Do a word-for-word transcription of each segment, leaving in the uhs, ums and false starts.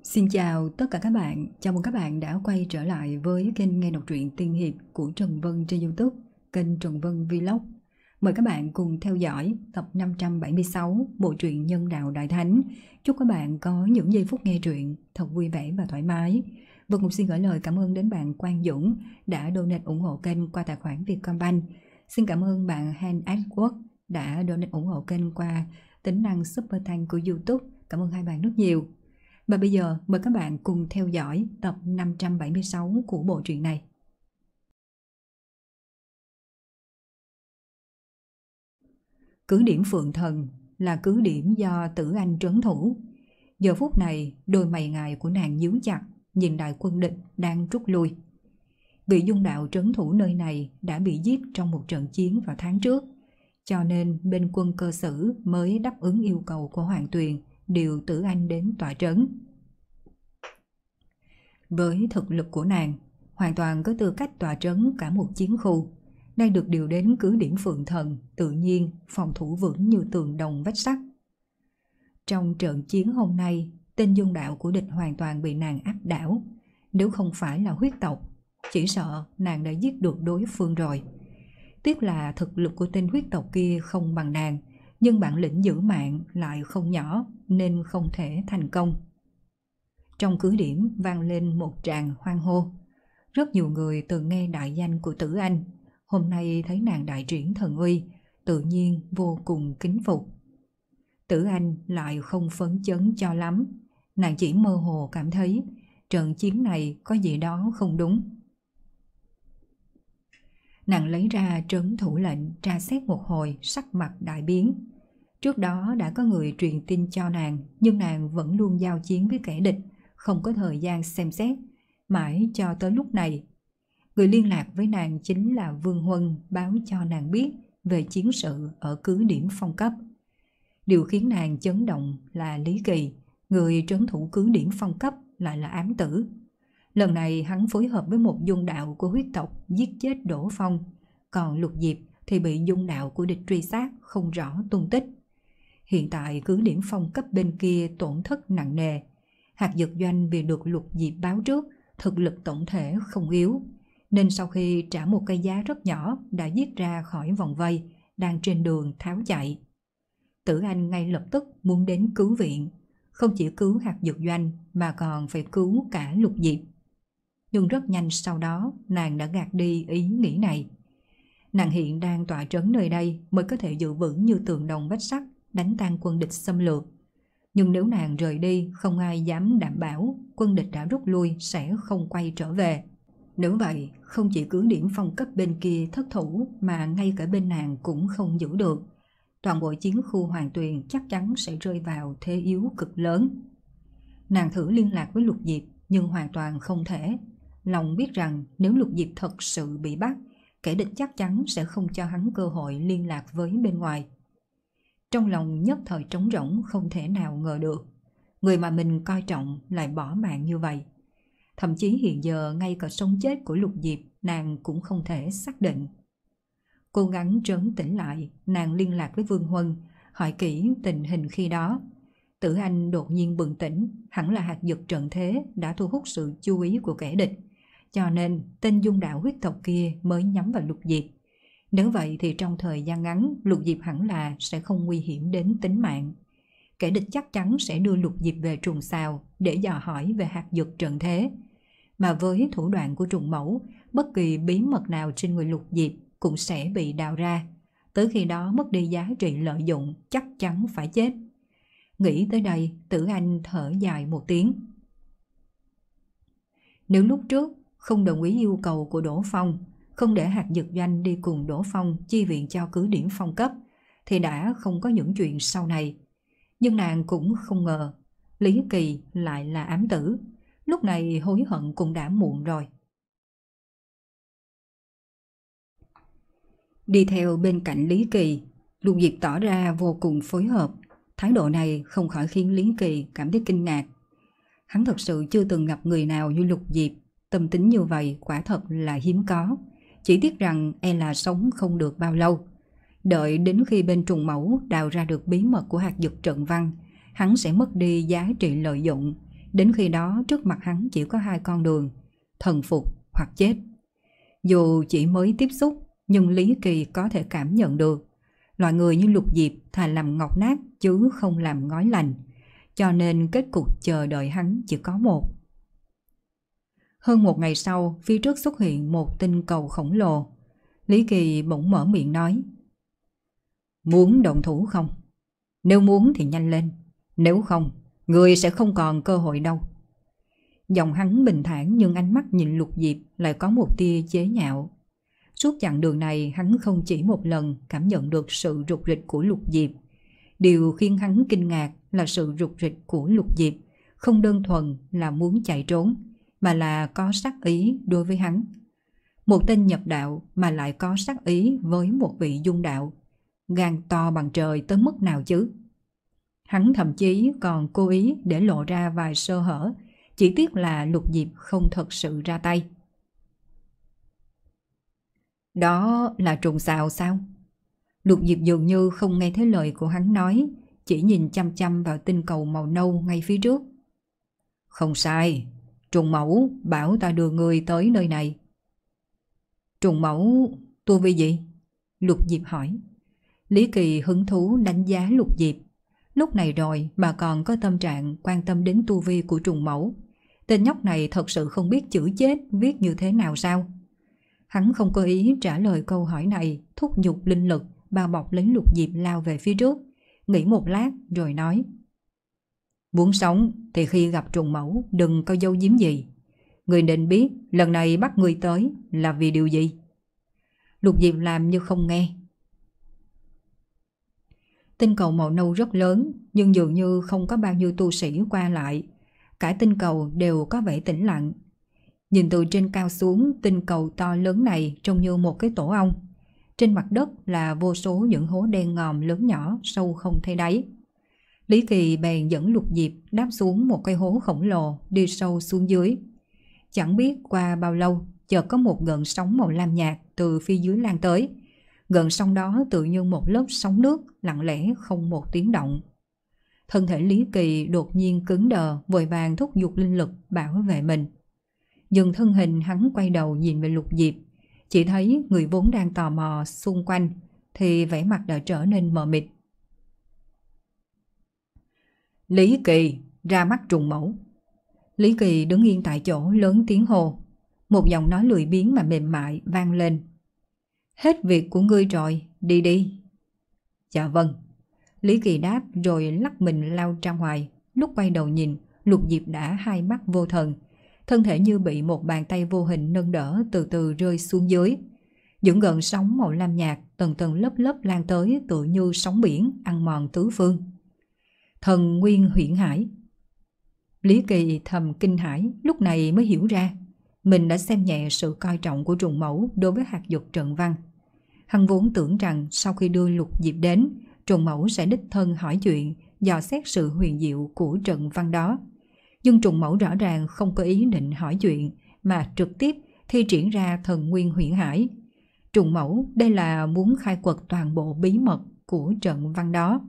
Xin chào tất cả các bạn, chào mừng các bạn đã quay trở lại với kênh nghe đọc truyện tiên hiệp của Trần Vân trên YouTube, kênh Trần Vân Vlog. Mời các bạn cùng theo dõi tập năm trăm bảy mươi sáu bộ truyện Nhân Đạo Đại Thánh. Chúc các bạn có những giây phút nghe truyện thật vui vẻ và thoải mái. Vân cũng xin gửi lời cảm ơn đến bạn Quang Dũng đã donate ủng hộ kênh qua tài khoản Vietcombank. Xin cảm ơn bạn Han Edward đã donate ủng hộ kênh qua tính năng Super Thanks của YouTube. Cảm ơn hai bạn rất nhiều. Và bây giờ mời các bạn cùng theo dõi tập năm trăm bảy mươi sáu của bộ truyện này. Cứ điểm Phượng Thần là cứ điểm do Tử Anh trấn thủ. Giờ phút này đôi mày ngài của nàng nhíu chặt nhìn đại quân địch đang rút lui. Vị Dung Đạo trấn thủ nơi này đã bị giết trong một trận chiến vào tháng trước, cho nên bên quân cơ sử mới đáp ứng yêu cầu của Hoàng Tuyền điều Tử Anh đến tọa trấn. Với thực lực của nàng, hoàn toàn có tư cách tọa trấn cả một chiến khu. Đang được điều đến cứ điểm Phượng Thần, tự nhiên phòng thủ vững như tường đồng vách sắt. Trong trận chiến hôm nay, tên Dung Đạo của địch hoàn toàn bị nàng áp đảo. Nếu không phải là huyết tộc, chỉ sợ nàng đã giết được đối phương rồi. Tiếc là thực lực của tên huyết tộc kia không bằng nàng, nhưng bản lĩnh giữ mạng lại không nhỏ nên không thể thành công. Trong cứ điểm vang lên một tràng hoan hô. Rất nhiều người từng nghe đại danh của Tử Anh, hôm nay thấy nàng đại triển thần uy, tự nhiên vô cùng kính phục. Tử Anh lại không phấn chấn cho lắm, nàng chỉ mơ hồ cảm thấy trận chiến này có gì đó không đúng. Nàng lấy ra trấn thủ lệnh tra xét một hồi, sắc mặt đại biến. Trước đó đã có người truyền tin cho nàng, nhưng nàng vẫn luôn giao chiến với kẻ địch, không có thời gian xem xét, mãi cho tới lúc này. Người liên lạc với nàng chính là Vương Huân báo cho nàng biết về chiến sự ở cứ điểm Phong Cấp. Điều khiến nàng chấn động là Lý Kỳ, người trấn thủ cứ điểm Phong Cấp lại là ám tử. Lần này hắn phối hợp với một Dung Đạo của huyết tộc giết chết Đỗ Phong, còn Lục Diệp thì bị Dung Đạo của địch truy sát không rõ tung tích. Hiện tại cứ điểm Phong Cấp bên kia tổn thất nặng nề. Hạt Dực Doanh vì được Lục Diệp báo trước, thực lực tổng thể không yếu, nên sau khi trả một cái giá rất nhỏ đã giết ra khỏi vòng vây, đang trên đường tháo chạy. Tử Anh ngay lập tức muốn đến cứu viện, không chỉ cứu Hạt Dực Doanh mà còn phải cứu cả Lục Diệp. Nhưng rất nhanh sau đó nàng đã gạt đi ý nghĩ này. Nàng hiện đang tọa trấn nơi đây mới có thể giữ vững như tường đồng vách sắt, đánh tan quân địch xâm lược. Nhưng nếu nàng rời đi, không ai dám đảm bảo quân địch đã rút lui sẽ không quay trở về. Nếu vậy, không chỉ cứ điểm Phong Cấp bên kia thất thủ mà ngay cả bên nàng cũng không giữ được. Toàn bộ chiến khu Hoàng Tuyền chắc chắn sẽ rơi vào thế yếu cực lớn. Nàng thử liên lạc với Lục Diệp nhưng hoàn toàn không thể. Lòng biết rằng nếu Lục Diệp thật sự bị bắt, kẻ địch chắc chắn sẽ không cho hắn cơ hội liên lạc với bên ngoài. Trong lòng nhất thời trống rỗng, không thể nào ngờ được người mà mình coi trọng lại bỏ mạng như vậy. Thậm chí hiện giờ ngay cả sống chết của Lục Diệp nàng cũng không thể xác định. Cố gắng trấn tĩnh lại, nàng liên lạc với Vương Huân, hỏi kỹ tình hình khi đó. Tử Anh đột nhiên bừng tỉnh, hẳn là hạt dực trận thế đã thu hút sự chú ý của kẻ địch, cho nên tên Dung Đạo huyết tộc kia mới nhắm vào Lục Diệp. Nếu vậy thì trong thời gian ngắn, Lục Diệp hẳn là sẽ không nguy hiểm đến tính mạng. Kẻ địch chắc chắn sẽ đưa Lục Diệp về Trùng Sào để dò hỏi về hạt dược trận thế. Mà với thủ đoạn của Trùng Mẫu, bất kỳ bí mật nào trên người Lục Diệp cũng sẽ bị đào ra. Tới khi đó mất đi giá trị lợi dụng, chắc chắn phải chết. Nghĩ tới đây, Tử Anh thở dài một tiếng. Nếu lúc trước không đồng ý yêu cầu của Đỗ Phong, không để Hạt Dực Doanh đi cùng Đỗ Phong chi viện cho cứ điểm Phong Cấp, thì đã không có những chuyện sau này. Nhưng nàng cũng không ngờ Lý Kỳ lại là ám tử. Lúc này hối hận cũng đã muộn rồi. Đi theo bên cạnh Lý Kỳ, Lục Diệp tỏ ra vô cùng phối hợp. Thái độ này không khỏi khiến Lý Kỳ cảm thấy kinh ngạc. Hắn thật sự chưa từng gặp người nào như Lục Diệp. Tâm tính như vậy quả thật là hiếm có. Chỉ tiếc rằng e là sống không được bao lâu. Đợi đến khi bên Trùng Mẫu đào ra được bí mật của hạt dược trận văn, hắn sẽ mất đi giá trị lợi dụng. Đến khi đó trước mặt hắn chỉ có hai con đường, thần phục hoặc chết. Dù chỉ mới tiếp xúc, nhưng Lý Kỳ có thể cảm nhận được loại người như Lục Diệp thà làm ngọc nát chứ không làm ngói lành, cho nên kết cục chờ đợi hắn chỉ có một. Hơn một ngày sau, phía trước xuất hiện một tinh cầu khổng lồ. Lý Kỳ bỗng mở miệng nói: Muốn động thủ không? Nếu muốn thì nhanh lên, nếu không, người sẽ không còn cơ hội đâu. Giọng hắn bình thản nhưng ánh mắt nhìn Lục Diệp lại có một tia chế nhạo. Suốt chặng đường này hắn không chỉ một lần cảm nhận được sự rục rịch của Lục Diệp. Điều khiến hắn kinh ngạc là sự rục rịch của Lục Diệp không đơn thuần là muốn chạy trốn, mà là có sắc ý đối với hắn. Một tên nhập đạo mà lại có sắc ý với một vị dung đạo, gan to bằng trời tới mức nào chứ? Hắn thậm chí còn cố ý để lộ ra vài sơ hở, chỉ tiếc là Lục Diệp không thật sự ra tay. Đó là trùng xào sao? Lục Diệp dường như không nghe thấy lời của hắn nói, chỉ nhìn chăm chăm vào tinh cầu màu nâu ngay phía trước. Không sai, trùng mẫu bảo ta đưa người tới nơi này. Trùng mẫu tu vi gì? Lục Diệp hỏi. Lý Kỳ hứng thú đánh giá Lục Diệp. Lúc này rồi mà còn có tâm trạng quan tâm đến tu vi của trùng mẫu. Tên nhóc này thật sự không biết chữ chết viết như thế nào sao? Hắn không có ý trả lời câu hỏi này, thúc giục linh lực bao bọc lấy Lục Diệp lao về phía trước. Nghĩ một lát rồi nói: Muốn sống thì khi gặp trùng mẫu đừng có giấu giếm gì. Người nên biết lần này bắt người tới là vì điều gì. Lục Diệp làm như không nghe. Tinh cầu màu nâu rất lớn, nhưng dường như không có bao nhiêu tu sĩ qua lại. Cả tinh cầu đều có vẻ tĩnh lặng. Nhìn từ trên cao xuống, tinh cầu to lớn này trông như một cái tổ ong. Trên mặt đất là vô số những hố đen ngòm lớn nhỏ sâu không thấy đáy. Lý Kỳ bèn dẫn Lục Diệp đáp xuống một cái hố khổng lồ, đi sâu xuống dưới. Chẳng biết qua bao lâu, chợt có một gợn sóng màu lam nhạt từ phía dưới lan tới. Gợn sóng đó tự như một lớp sóng nước, lặng lẽ không một tiếng động. Thân thể Lý Kỳ đột nhiên cứng đờ, vội vàng thúc giục linh lực bảo vệ mình. Dừng thân hình, hắn quay đầu nhìn về Lục Diệp, chỉ thấy người vốn đang tò mò xung quanh thì vẻ mặt đã trở nên mờ mịt. Lý Kỳ, ra mắt trùng mẫu. Lý Kỳ đứng yên tại chỗ lớn tiếng hô. Một giọng nói lười biếng mà mềm mại vang lên. Hết việc của ngươi rồi, đi đi. Dạ vâng. Lý Kỳ đáp rồi lắc mình lao ra ngoài. Lúc quay đầu nhìn, Lục Diệp đã hai mắt vô thần, thân thể như bị một bàn tay vô hình nâng đỡ từ từ rơi xuống dưới. Những gợn sóng màu lam nhạt tầng tầng lớp lớp lan tới tựa như sóng biển ăn mòn tứ phương. Thần nguyên huyễn hải. Lý Kỳ thầm kinh hãi, lúc này mới hiểu ra mình đã xem nhẹ sự coi trọng của trùng mẫu đối với hạt dược trận văn. Hắn vốn tưởng rằng sau khi đưa Lục Diệp đến, trùng mẫu sẽ đích thân hỏi chuyện, dò xét sự huyền diệu của trận văn đó. Nhưng trùng mẫu rõ ràng không có ý định hỏi chuyện, mà trực tiếp thi triển ra thần nguyên huyễn hải. Trùng mẫu đây là muốn khai quật toàn bộ bí mật của trận văn đó.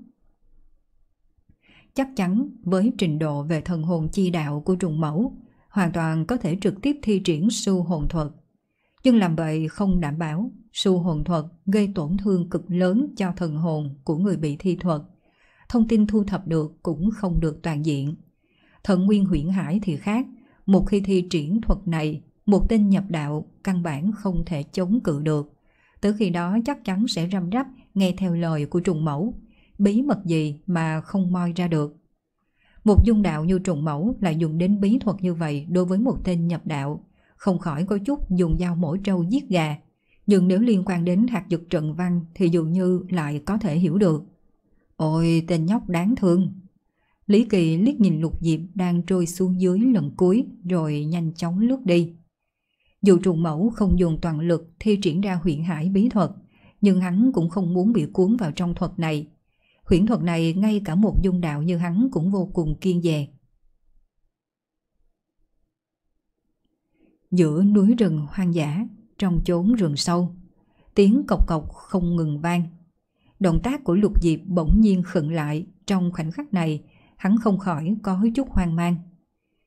Chắc chắn với trình độ về thần hồn chi đạo của trùng mẫu, hoàn toàn có thể trực tiếp thi triển sưu hồn thuật. Nhưng làm vậy không đảm bảo. Sưu hồn thuật gây tổn thương cực lớn cho thần hồn của người bị thi thuật. Thông tin thu thập được cũng không được toàn diện. Thần nguyên huyễn hải thì khác. Một khi thi triển thuật này, một tên nhập đạo căn bản không thể chống cự được. Tới khi đó chắc chắn sẽ răm rắp nghe theo lời của trùng mẫu. Bí mật gì mà không moi ra được. Một dung đạo như trùng mẫu lại dùng đến bí thuật như vậy đối với một tên nhập đạo, không khỏi có chút dùng dao mổ trâu giết gà. Nhưng nếu liên quan đến hạt dược trận văn thì dường như lại có thể hiểu được. Ôi tên nhóc đáng thương. Lý Kỳ liếc nhìn Lục Diệp đang trôi xuống dưới lần cuối rồi nhanh chóng lướt đi. Dù trùng mẫu không dùng toàn lực thi triển ra huyễn hải bí thuật, nhưng hắn cũng không muốn bị cuốn vào trong thuật này. Huyễn thuật này ngay cả một dung đạo như hắn cũng vô cùng kiêng dè. Giữa núi rừng hoang dã, trong chốn rừng sâu, tiếng cộc cộc không ngừng vang. Động tác của Lục Diệp bỗng nhiên khựng lại. Trong khoảnh khắc này, hắn không khỏi có chút hoang mang.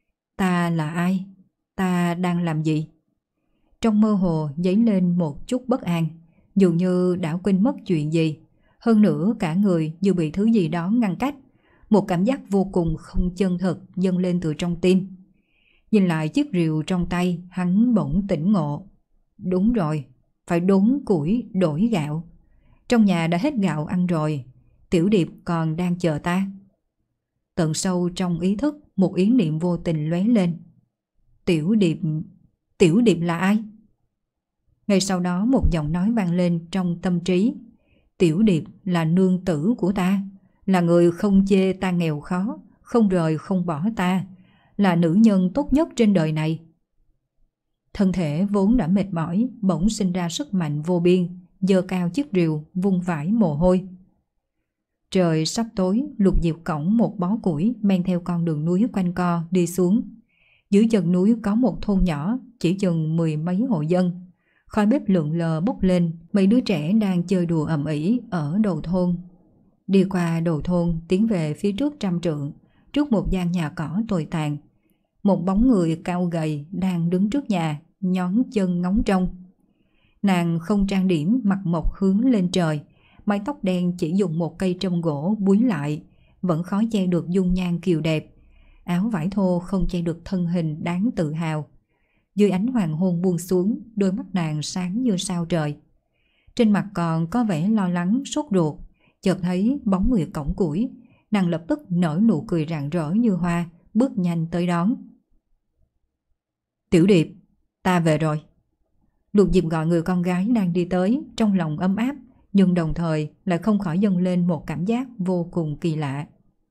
Ta là ai? Ta đang làm gì? Trong mơ hồ dấy lên một chút bất an, dường như đã quên mất chuyện gì. Hơn nữa cả người như bị thứ gì đó ngăn cách. Một cảm giác vô cùng không chân thực dâng lên từ trong tim. Nhìn lại chiếc rìu trong tay, hắn bỗng tỉnh ngộ. Đúng rồi, phải đốn củi đổi gạo. Trong nhà đã hết gạo ăn rồi, Tiểu Điệp còn đang chờ ta. Tận sâu trong ý thức, một ý niệm vô tình lóe lên. Tiểu Điệp... Tiểu Điệp là ai? Ngay sau đó một giọng nói vang lên trong tâm trí. Tiểu Điệp là nương tử của ta, là người không chê ta nghèo khó, không rời không bỏ ta, là nữ nhân tốt nhất trên đời này. Thân thể vốn đã mệt mỏi, bỗng sinh ra sức mạnh vô biên, giơ cao chiếc rìu, vung vãi mồ hôi. Trời sắp tối, Lục Diệp cõng một bó củi men theo con đường núi quanh co đi xuống. Dưới chân núi có một thôn nhỏ, chỉ chừng mười mấy hộ dân. Khói bếp lượn lờ bốc lên, mấy đứa trẻ đang chơi đùa ầm ĩ ở đầu thôn. Đi qua đầu thôn, tiến về phía trước trăm trượng, trước một gian nhà cỏ tồi tàn. Một bóng người cao gầy đang đứng trước nhà, nhón chân ngóng trông. Nàng không trang điểm, mặt mộc hướng lên trời, mái tóc đen chỉ dùng một cây trâm gỗ búi lại, vẫn khó che được dung nhan kiều đẹp. Áo vải thô không che được thân hình đáng tự hào. Dưới ánh hoàng hôn buông xuống, đôi mắt nàng sáng như sao trời. Trên mặt còn có vẻ lo lắng, sốt ruột. Chợt thấy bóng người cõng củi, nàng lập tức nở nụ cười rạng rỡ như hoa, bước nhanh tới đón. Tiểu Điệp, ta về rồi. Lục Diệp gọi người con gái đang đi tới, trong lòng ấm áp, nhưng đồng thời lại không khỏi dâng lên một cảm giác vô cùng kỳ lạ.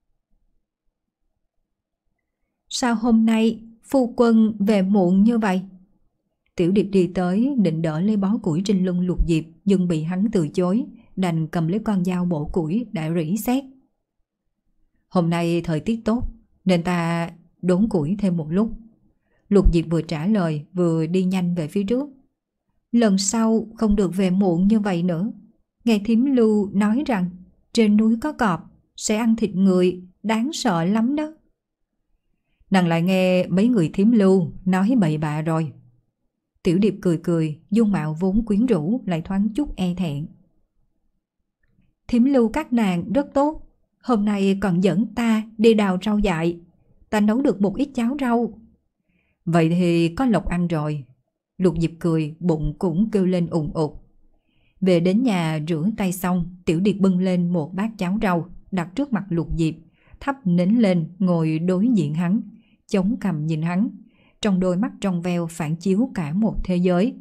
Sao hôm nay phu quân về muộn như vậy? Tiểu Điệp đi tới định đỡ lấy bó củi trên lưng Lục Diệp, nhưng bị hắn từ chối, đành cầm lấy con dao bổ củi đã rỉ sét. Hôm nay thời tiết tốt, nên ta đốn củi thêm một lúc. Lục Diệp vừa trả lời vừa đi nhanh về phía trước. Lần sau không được về muộn như vậy nữa. Nghe thím Lưu nói rằng trên núi có cọp, sẽ ăn thịt người, đáng sợ lắm đó. Nàng lại nghe mấy người thím Lưu nói bậy bạ rồi. Tiểu Điệp cười cười, dung mạo vốn quyến rũ lại thoáng chút e thẹn. Thím Lưu các nàng rất tốt, hôm nay còn dẫn ta đi đào rau dại. Ta nấu được một ít cháo rau. Vậy thì có lộc ăn rồi. Lục Diệp cười, bụng cũng kêu lên ùng ục. Về đến nhà rửa tay xong, Tiểu Điệp bưng lên một bát cháo rau, đặt trước mặt Lục Diệp, thắp nến lên ngồi đối diện hắn, chống cằm nhìn hắn, trong đôi mắt trong veo phản chiếu cả một thế giới.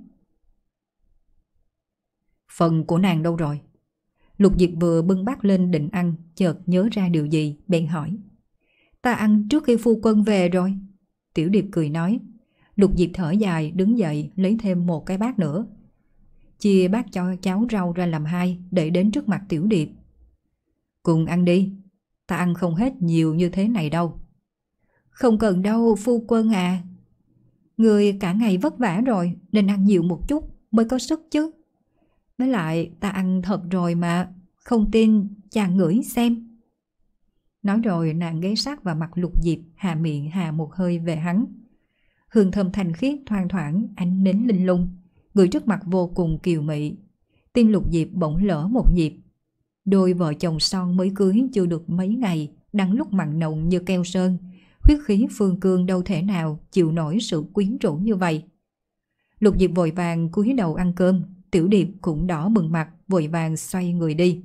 Phần của nàng đâu rồi? Lục Diệp vừa bưng bát lên định ăn, chợt nhớ ra điều gì, bèn hỏi. Ta ăn trước khi phu quân về rồi. Tiểu Điệp cười nói. Lục Diệp thở dài đứng dậy lấy thêm một cái bát nữa. Chia bát cho cháo rau ra làm hai, đẩy đến trước mặt Tiểu Điệp. Cùng ăn đi, ta ăn không hết nhiều như thế này đâu. Không cần đâu phu quân à. Người cả ngày vất vả rồi nên ăn nhiều một chút mới có sức chứ. Với lại ta ăn thật rồi mà, không tin chàng ngửi xem. Nói rồi nàng ghé sát vào mặt Lục Diệp, hạ miệng hà một hơi về hắn. Hương thơm thanh khiết thoang thoảng, ánh nến linh lung, người trước mặt vô cùng kiều mị. Tim Lục Diệp bỗng lỡ một nhịp. Đôi vợ chồng son mới cưới chưa được mấy ngày, đang lúc mặn nồng như keo sơn, huyết khí phương cương đâu thể nào chịu nổi sự quyến rũ như vậy. Lục Diệp vội vàng cúi đầu ăn cơm, Tiểu Điệp cũng đỏ bừng mặt, vội vàng xoay người đi.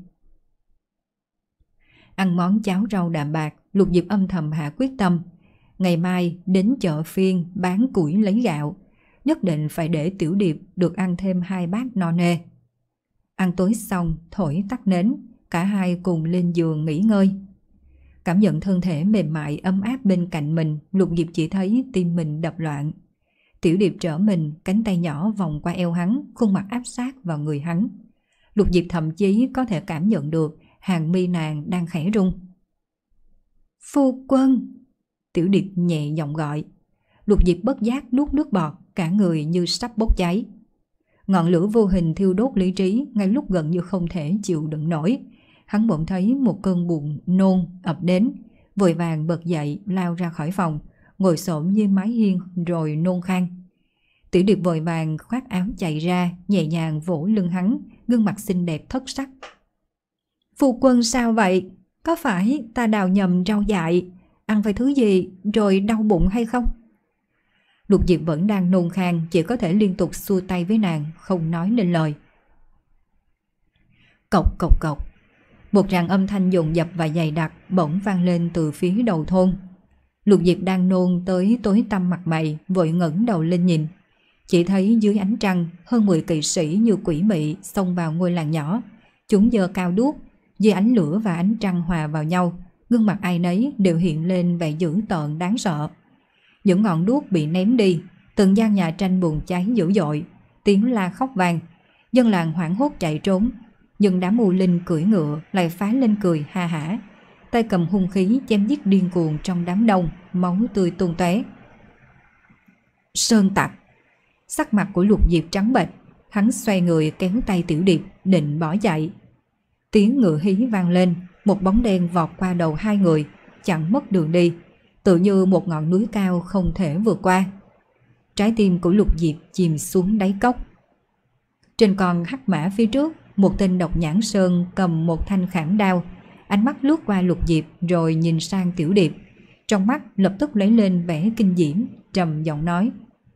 Ăn món cháo rau đạm bạc, Lục Diệp âm thầm hạ quyết tâm. Ngày mai đến chợ phiên bán củi lấy gạo, nhất định phải để Tiểu Điệp được ăn thêm hai bát no nê. Ăn tối xong, thổi tắt nến, cả hai cùng lên giường nghỉ ngơi. Cảm nhận thân thể mềm mại ấm áp bên cạnh mình, Lục Diệp chỉ thấy tim mình đập loạn. Tiểu Điệp trở mình, cánh tay nhỏ vòng qua eo hắn, khuôn mặt áp sát vào người hắn. Lục Diệp thậm chí có thể cảm nhận được hàng mi nàng đang khẽ rung. Phu quân! Tiểu Điệp nhẹ giọng gọi. Lục Diệp bất giác nuốt nước bọt, cả người như sắp bốc cháy. Ngọn lửa vô hình thiêu đốt lý trí, ngay lúc gần như không thể chịu đựng nổi. Hắn bỗng thấy một cơn buồn nôn ập đến, vội vàng bật dậy lao ra khỏi phòng, ngồi xổm như mái hiên rồi nôn khan. Tiểu Điệp vội vàng khoác áo chạy ra, nhẹ nhàng vỗ lưng hắn, gương mặt xinh đẹp thất sắc. Phu quân sao vậy? Có phải ta đào nhầm rau dại, ăn phải thứ gì rồi đau bụng hay không? Lục Diệp vẫn đang nôn khan, chỉ có thể liên tục xua tay với nàng, không nói nên lời. Cộc cộc cộc, một tràng âm thanh dồn dập và dày đặc bỗng vang lên từ phía đầu thôn. Lục Diệp đang nôn tới tối tăm mặt mày, vội ngẩng đầu lên nhìn. Chỉ thấy dưới ánh trăng, hơn mười kỵ sĩ như quỷ mị xông vào ngôi làng nhỏ. Chúng giơ cao đuốc, dưới ánh lửa và ánh trăng hòa vào nhau, gương mặt ai nấy đều hiện lên vẻ dữ tợn đáng sợ. Những ngọn đuốc bị ném đi, từng gian nhà tranh bùng cháy dữ dội, tiếng la khóc vang, dân làng hoảng hốt chạy trốn. Nhưng đám u linh cưỡi ngựa lại phá lên cười ha hả, tay cầm hung khí chém giết điên cuồng trong đám đông, máu tươi tung tóe. Sơn tặc! Sắc mặt của Lục Diệp trắng bệch, hắn xoay người kéo tay Tiểu Điệp định bỏ chạy. Tiếng ngựa hí vang lên, một bóng đen vọt qua đầu hai người, chặn mất đường đi, tự như một ngọn núi cao không thể vượt qua. Trái tim của Lục Diệp chìm xuống đáy cốc. Trên con hắc mã phía trước, một tên độc nhãn sơn cầm một thanh khảm đao, ánh mắt lướt qua Lục Diệp rồi nhìn sang Tiểu Điệp, trong mắt lập tức lấy lên vẻ kinh diễm, trầm giọng nói: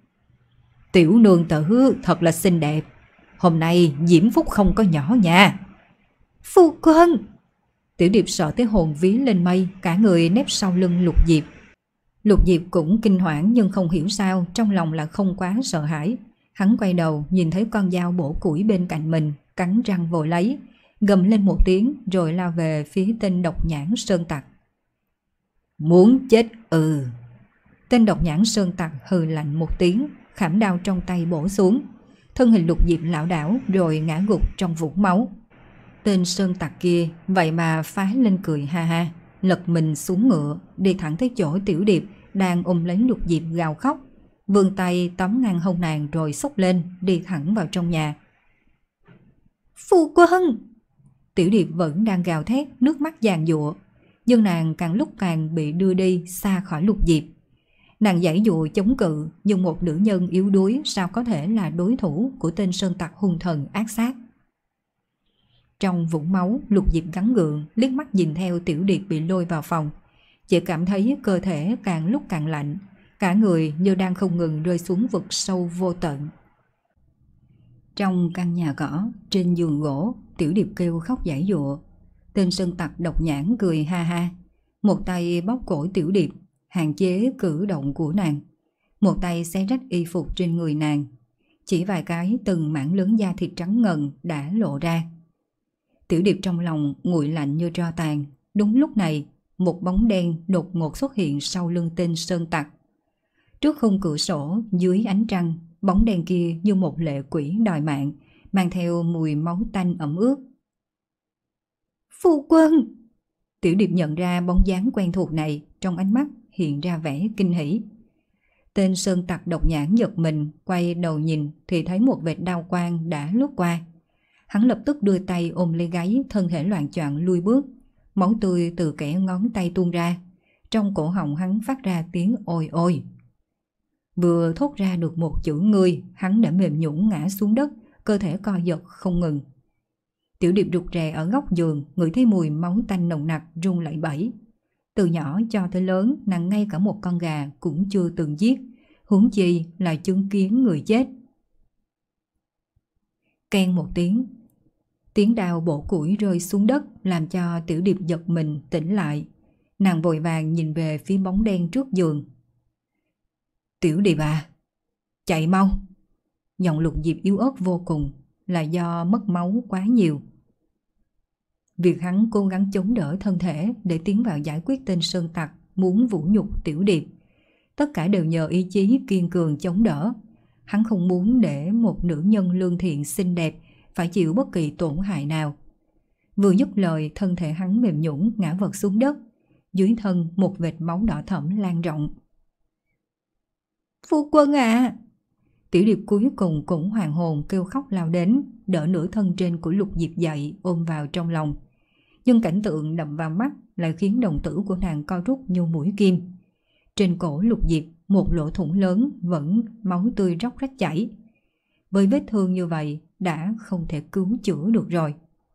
Tiểu nương tử thật là xinh đẹp, hôm nay diễm phúc không có nhỏ nha. Phu quân! Tiểu Điệp sợ tới hồn ví lên mây, cả người nép sau lưng Lục Diệp. Lục Diệp cũng kinh hoảng, nhưng không hiểu sao trong lòng là không quá sợ hãi. Hắn quay đầu nhìn thấy con dao bổ củi bên cạnh mình, cắn răng vội lấy, gầm lên một tiếng rồi lao về phía tên độc nhãn sơn tặc. Muốn chết ừ. Tên độc nhãn sơn tặc hừ lạnh một tiếng, khảm đao trong tay bổ xuống. Thân hình Lục Diệp lảo đảo rồi ngã gục trong vũng máu. Tên sơn tặc kia vậy mà phá lên cười ha ha, lật mình xuống ngựa, đi thẳng tới chỗ Tiểu Điệp đang ôm lấy Lục Diệp gào khóc, vươn tay tóm ngang hông nàng rồi xốc lên, đi thẳng vào trong nhà. Phu quân! Tiểu Điệp vẫn đang gào thét, nước mắt giàn giụa, nhưng nàng càng lúc càng bị đưa đi xa khỏi Lục Diệp. Nàng giãy dụa chống cự, nhưng một nữ nhân yếu đuối sao có thể là đối thủ của tên sơn tặc hung thần ác sát. Trong vũng máu, Lục Diệp gắng gượng, liếc mắt nhìn theo Tiểu Điệp bị lôi vào phòng, chỉ cảm thấy cơ thể càng lúc càng lạnh, cả người như đang không ngừng rơi xuống vực sâu vô tận. Trong căn nhà cỏ, trên giường gỗ, Tiểu Điệp kêu khóc giãy giụa. Tên sơn tặc độc nhãn cười ha ha, một tay bóp cổ Tiểu Điệp, hạn chế cử động của nàng, một tay xé rách y phục trên người nàng. Chỉ vài cái từng mảng lớn da thịt trắng ngần đã lộ ra. Tiểu Điệp trong lòng nguội lạnh như tro tàn. Đúng lúc này, một bóng đen đột ngột xuất hiện sau lưng tên sơn tặc. Trước khung cửa sổ, dưới ánh trăng, bóng đen kia như một lệ quỷ đòi mạng, mang theo mùi máu tanh ẩm ướt. Phu quân! Tiểu Điệp nhận ra bóng dáng quen thuộc này, trong ánh mắt hiện ra vẻ kinh hỉ. Tên sơn tặc độc nhãn giật mình, quay đầu nhìn thì thấy một vệt đao quang đã lướt qua. Hắn lập tức đưa tay ôm lấy gáy, thân thể loạng choạng lui bước, máu tươi từ kẽ ngón tay tuôn ra. Trong cổ họng hắn phát ra tiếng ôi ôi. Vừa thốt ra được một chữ ngươi, hắn đã mềm nhũn ngã xuống đất, cơ thể co giật không ngừng. Tiểu Điệp rụt rè ở góc giường, ngửi thấy mùi máu tanh nồng nặc, run lẩy bẩy. Từ nhỏ cho tới lớn, nàng ngay cả một con gà cũng chưa từng giết, huống chi là chứng kiến người chết. Keng một tiếng, tiếng đao bổ củi rơi xuống đất làm cho Tiểu Điệp giật mình tỉnh lại. Nàng vội vàng nhìn về phía bóng đen trước giường. Tiểu Điệp à, chạy mau. Giọng Lục Diệp yếu ớt vô cùng, là do mất máu quá nhiều. Việc hắn cố gắng chống đỡ thân thể để tiến vào giải quyết tên sơn tặc muốn vũ nhục Tiểu Điệp, tất cả đều nhờ ý chí kiên cường chống đỡ. Hắn không muốn để một nữ nhân lương thiện xinh đẹp phải chịu bất kỳ tổn hại nào. Vừa dứt lời, thân thể hắn mềm nhũn ngã vật xuống đất, dưới thân một vệt máu đỏ thẫm lan rộng. Phu quân à! Tiểu Điệp cuối cùng cũng hoàn hồn kêu khóc lao đến, đỡ nửa thân trên của Lục Diệp dậy, ôm vào trong lòng. Nhưng cảnh tượng đập vào mắt lại khiến đồng tử của nàng co rút như mũi kim. Trên cổ Lục Diệp một lỗ thủng lớn, vẫn máu tươi róc rách chảy. Với vết thương như vậy đã không thể cứu chữa được rồi.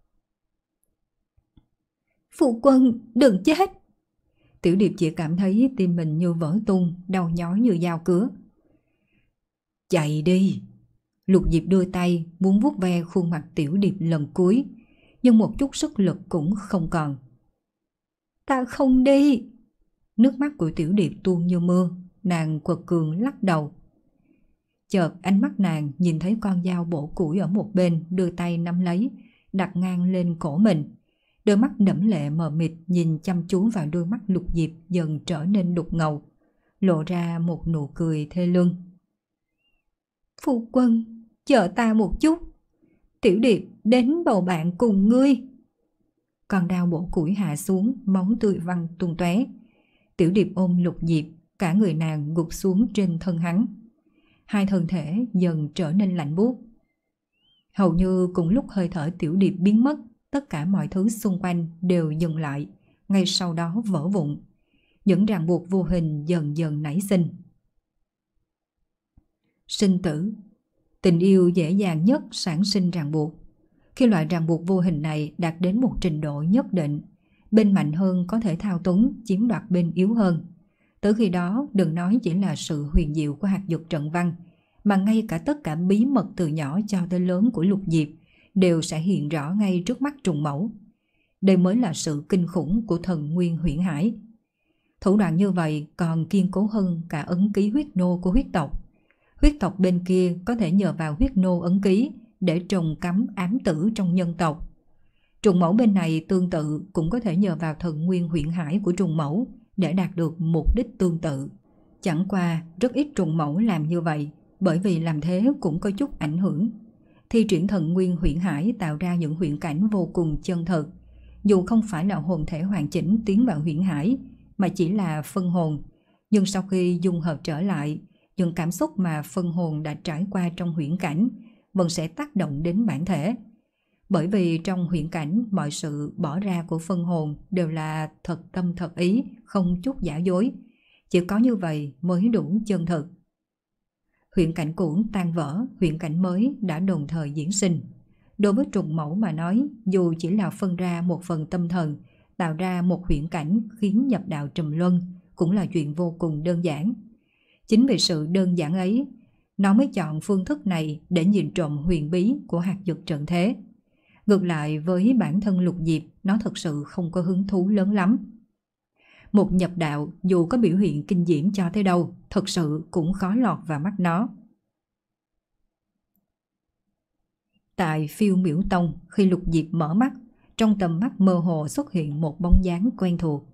Phu quân, đừng chết! Tiểu Điệp chỉ cảm thấy tim mình như vỡ tung, đau nhói như dao cứa. Chạy đi! Lục Diệp đưa tay muốn vuốt ve khuôn mặt Tiểu Điệp lần cuối, nhưng một chút sức lực cũng không còn. Ta không đi! Nước mắt của Tiểu Điệp tuôn như mưa, nàng quật cường lắc đầu. Chợt ánh mắt nàng nhìn thấy con dao bổ củi ở một bên, đưa tay nắm lấy, đặt ngang lên cổ mình. Đôi mắt đẫm lệ mờ mịt nhìn chăm chú vào đôi mắt Lục Diệp dần trở nên đục ngầu, lộ ra một nụ cười thê lương. Phu quân, chờ ta một chút. Tiểu Điệp đến bầu bạn cùng ngươi. Con dao bổ củi hạ xuống, máu tươi văng tung tóe. Tiểu Điệp ôm Lục Diệp, cả người nàng gục xuống trên thân hắn. Hai thân thể dần trở nên lạnh buốt. Hầu như cùng lúc hơi thở Tiểu Điệp biến mất, tất cả mọi thứ xung quanh đều dừng lại, ngay sau đó vỡ vụn. Những ràng buộc vô hình dần dần nảy sinh. Sinh tử. Tình yêu dễ dàng nhất sản sinh ràng buộc. Khi loại ràng buộc vô hình này đạt đến một trình độ nhất định, bên mạnh hơn có thể thao túng, chiếm đoạt bên yếu hơn. Tới khi đó, đừng nói chỉ là sự huyền diệu của hạt dược trận văn, mà ngay cả tất cả bí mật từ nhỏ cho tới lớn của Lục Diệp đều sẽ hiện rõ ngay trước mắt trùng mẫu. Đây mới là sự kinh khủng của thần nguyên huyễn hải. Thủ đoạn như vậy còn kiên cố hơn cả ấn ký huyết nô của huyết tộc. Huyết tộc bên kia có thể nhờ vào huyết nô ấn ký để trồng cắm ám tử trong nhân tộc. Trùng mẫu bên này tương tự cũng có thể nhờ vào thần nguyên huyễn hải của trùng mẫu để đạt được mục đích tương tự. Chẳng qua rất ít trùng mẫu làm như vậy, bởi vì làm thế cũng có chút ảnh hưởng. Thi triển thần nguyên huyễn hải tạo ra những huyễn cảnh vô cùng chân thực. Dù không phải là hồn thể hoàn chỉnh tiến vào huyễn hải, mà chỉ là phân hồn, nhưng sau khi dung hợp trở lại, những cảm xúc mà phân hồn đã trải qua trong huyễn cảnh vẫn sẽ tác động đến bản thể. Bởi vì trong huyễn cảnh, mọi sự bỏ ra của phân hồn đều là thật tâm thật ý, không chút giả dối. Chỉ có như vậy mới đủ chân thực. Huyễn cảnh cũ tan vỡ, huyễn cảnh mới đã đồng thời diễn sinh. Đối với trùng mẫu mà nói, dù chỉ là phân ra một phần tâm thần, tạo ra một huyễn cảnh khiến nhập đạo trầm luân, cũng là chuyện vô cùng đơn giản. Chính vì sự đơn giản ấy, nó mới chọn phương thức này để nhìn trộm huyền bí của hạt dược trận thế. Ngược lại với bản thân Lục Diệp, nó thực sự không có hứng thú lớn lắm. Một nhập đạo dù có biểu hiện kinh diễm cho thế đâu, thực sự cũng khó lọt vào mắt nó. Tại Phiêu Miểu Tông, khi Lục Diệp mở mắt, trong tầm mắt mơ hồ xuất hiện một bóng dáng quen thuộc.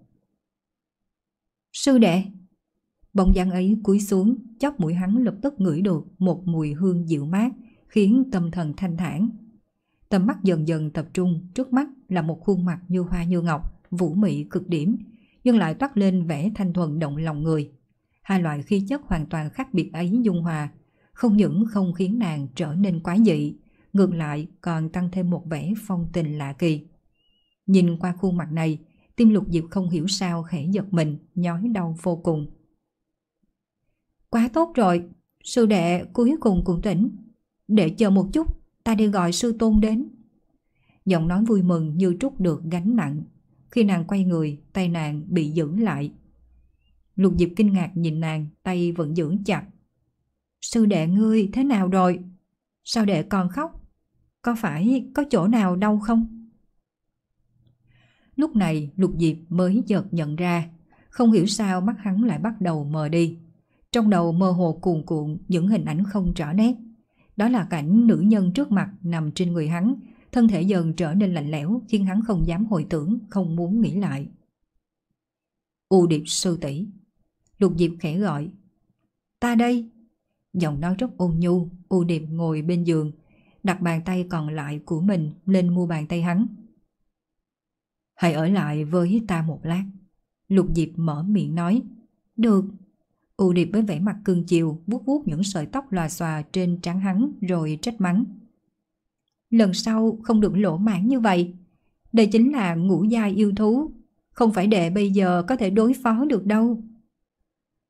Sư đệ! Bóng dáng ấy cúi xuống, chóp mũi hắn lập tức ngửi được một mùi hương dịu mát, khiến tâm thần thanh thản. Tầm mắt dần dần tập trung, trước mắt là một khuôn mặt như hoa như ngọc, vũ mị cực điểm, nhưng lại toát lên vẻ thanh thuần động lòng người. Hai loại khí chất hoàn toàn khác biệt ấy dung hòa, không những không khiến nàng trở nên quái dị, ngược lại còn tăng thêm một vẻ phong tình lạ kỳ. Nhìn qua khuôn mặt này, tim Lục Diệp không hiểu sao khẽ giật mình, nhói đau vô cùng. Quá tốt rồi, sư đệ cuối cùng cũng tỉnh. Để chờ một chút, ta đi gọi sư tôn đến. Giọng nói vui mừng như trút được gánh nặng. Khi nàng quay người, tay nàng bị giữ lại. Lục Diệp kinh ngạc nhìn nàng, tay vẫn giữ chặt. Sư đệ ngươi thế nào rồi? Sao đệ còn khóc? Có phải có chỗ nào đau không? Lúc này Lục Diệp mới chợt nhận ra, không hiểu sao mắt hắn lại bắt đầu mờ đi. Trong đầu mơ hồ cuồn cuộn những hình ảnh không rõ nét. Đó là cảnh nữ nhân trước mặt nằm trên người hắn, thân thể dần trở nên lạnh lẽo, khiến hắn không dám hồi tưởng, không muốn nghĩ lại. U Điệp sư tỷ. Lục Diệp khẽ gọi. Ta đây. Giọng nói rất ôn nhu. U Điệp ngồi bên giường, đặt bàn tay còn lại của mình lên mu bàn tay hắn. Hãy ở lại với ta một lát. Lục Diệp mở miệng nói. Được. U Điệp với vẻ mặt cương chiều vuốt vuốt những sợi tóc lòa xòa trên trán hắn rồi trách mắng. Lần sau không được lỗ mãn như vậy. Đây chính là ngũ giai yêu thú, không phải đệ bây giờ có thể đối phó được đâu.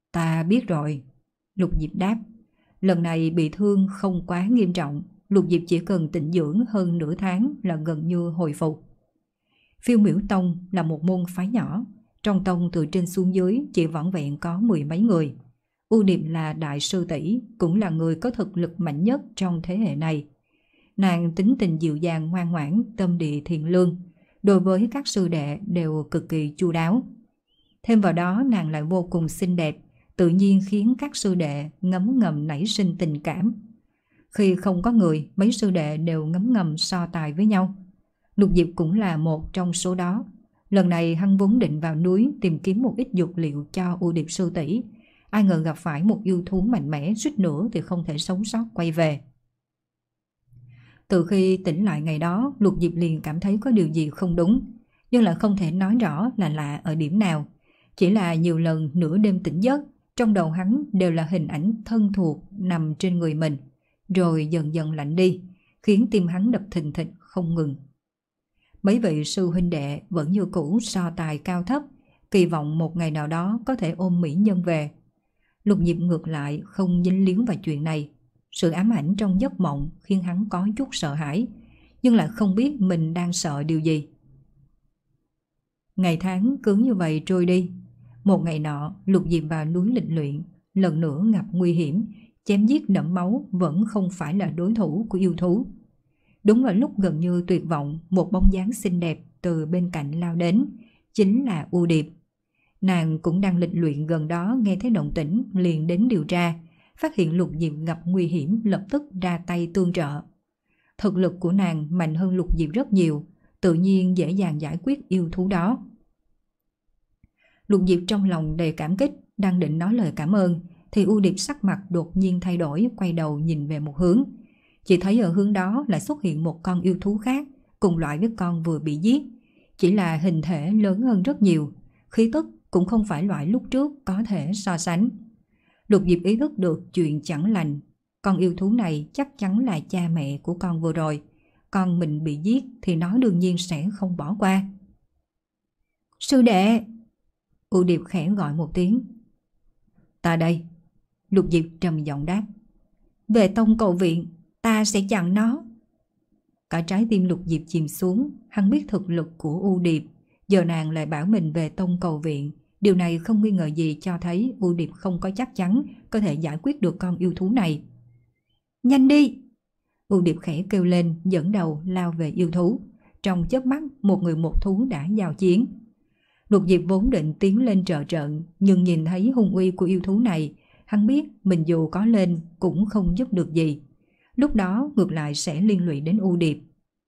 Ta biết rồi, Lục Diệp đáp. Lần này bị thương không quá nghiêm trọng, Lục Diệp chỉ cần tĩnh dưỡng hơn nửa tháng là gần như hồi phục. Phiêu Miểu Tông là một môn phái nhỏ, trong tông từ trên xuống dưới chỉ vỏn vẹn có mười mấy người. U Điệp là đại sư tỷ, cũng là người có thực lực mạnh nhất trong thế hệ này. Nàng tính tình dịu dàng ngoan ngoãn, tâm địa thiện lương, đối với các sư đệ đều cực kỳ chu đáo. Thêm vào đó nàng lại vô cùng xinh đẹp, tự nhiên khiến các sư đệ ngấm ngầm nảy sinh tình cảm. Khi không có người, mấy sư đệ đều ngấm ngầm so tài với nhau. Lục Diệp cũng là một trong số đó. Lần này hắn vốn định vào núi tìm kiếm một ít dược liệu cho U Điệp sư tỷ, ai ngờ gặp phải một yêu thú mạnh mẽ, suýt nữa thì không thể sống sót quay về. Từ khi tỉnh lại ngày đó, Lục Diệp liền cảm thấy có điều gì không đúng, nhưng lại không thể nói rõ là lạ ở điểm nào. Chỉ là nhiều lần nửa đêm tỉnh giấc, trong đầu hắn đều là hình ảnh thân thuộc nằm trên người mình, rồi dần dần lạnh đi, khiến tim hắn đập thình thịch không ngừng. Mấy vị sư huynh đệ vẫn như cũ so tài cao thấp, kỳ vọng một ngày nào đó có thể ôm mỹ nhân về. Lục Diệp ngược lại không dính líu vào chuyện này. Sự ám ảnh trong giấc mộng khiến hắn có chút sợ hãi, nhưng lại không biết mình đang sợ điều gì. Ngày tháng cứ như vậy trôi đi. Một ngày nọ, Lục Diệp vào núi lịch luyện, lần nữa gặp nguy hiểm, chém giết đẫm máu vẫn không phải là đối thủ của yêu thú. Đúng là lúc gần như tuyệt vọng, một bóng dáng xinh đẹp từ bên cạnh lao đến, chính là U Điệp. Nàng cũng đang lịch luyện gần đó, nghe thấy động tĩnh liền đến điều tra, phát hiện Lục Diệp gặp nguy hiểm lập tức ra tay tương trợ. Thực lực của nàng mạnh hơn Lục Diệp rất nhiều, tự nhiên dễ dàng giải quyết yêu thú đó. Lục Diệp trong lòng đầy cảm kích, đang định nói lời cảm ơn thì U Điệp sắc mặt đột nhiên thay đổi, quay đầu nhìn về một hướng. Chỉ thấy ở hướng đó lại xuất hiện một con yêu thú khác, cùng loại với con vừa bị giết, chỉ là hình thể lớn hơn rất nhiều, khí tức cũng không phải loại lúc trước có thể so sánh. Lục Diệp ý thức được chuyện chẳng lành, con yêu thú này chắc chắn là cha mẹ của con vừa rồi, con mình bị giết thì nó đương nhiên sẽ không bỏ qua. Sư đệ! U Điệp khẽ gọi một tiếng. Ta đây! Lục Diệp trầm giọng đáp. Về tông cầu viện, ta sẽ chặn nó. Cả trái tim Lục Diệp chìm xuống, hắn biết thực lực của U Điệp, giờ nàng lại bảo mình về tông cầu viện. Điều này không nghi ngờ gì cho thấy U Điệp không có chắc chắn có thể giải quyết được con yêu thú này. Nhanh đi! U Điệp khẽ kêu lên, dẫn đầu lao về yêu thú. Trong chớp mắt, một người một thú đã giao chiến. Lục Diệp vốn định tiến lên trợ trận, nhưng nhìn thấy hung uy của yêu thú này, hắn biết mình dù có lên cũng không giúp được gì. Lúc đó ngược lại sẽ liên lụy đến U Điệp.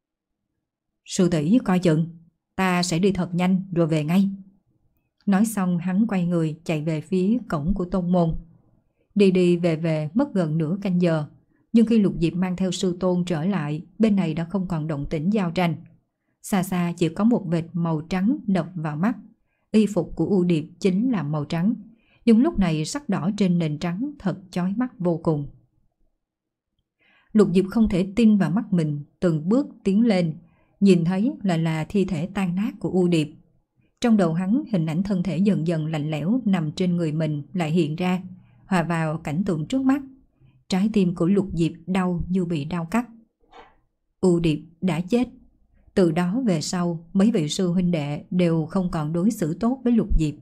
Sư tỷ coi chừng, ta sẽ đi thật nhanh rồi về ngay. Nói xong hắn quay người chạy về phía cổng của tông môn. Đi đi về về mất gần nửa canh giờ, nhưng khi Lục Diệp mang theo sư tôn trở lại, bên này đã không còn động tĩnh giao tranh. Xa xa chỉ có một vệt màu trắng đập vào mắt. Y phục của U Điệp chính là màu trắng, nhưng lúc này sắc đỏ trên nền trắng thật chói mắt vô cùng. Lục Diệp không thể tin vào mắt mình, từng bước tiến lên, nhìn thấy là là thi thể tan nát của U Điệp. Trong đầu hắn, hình ảnh thân thể dần dần lạnh lẽo nằm trên người mình lại hiện ra, hòa vào cảnh tượng trước mắt. Trái tim của Lục Diệp đau như bị đau cắt. U Điệp đã chết. Từ đó về sau, mấy vị sư huynh đệ đều không còn đối xử tốt với Lục Diệp.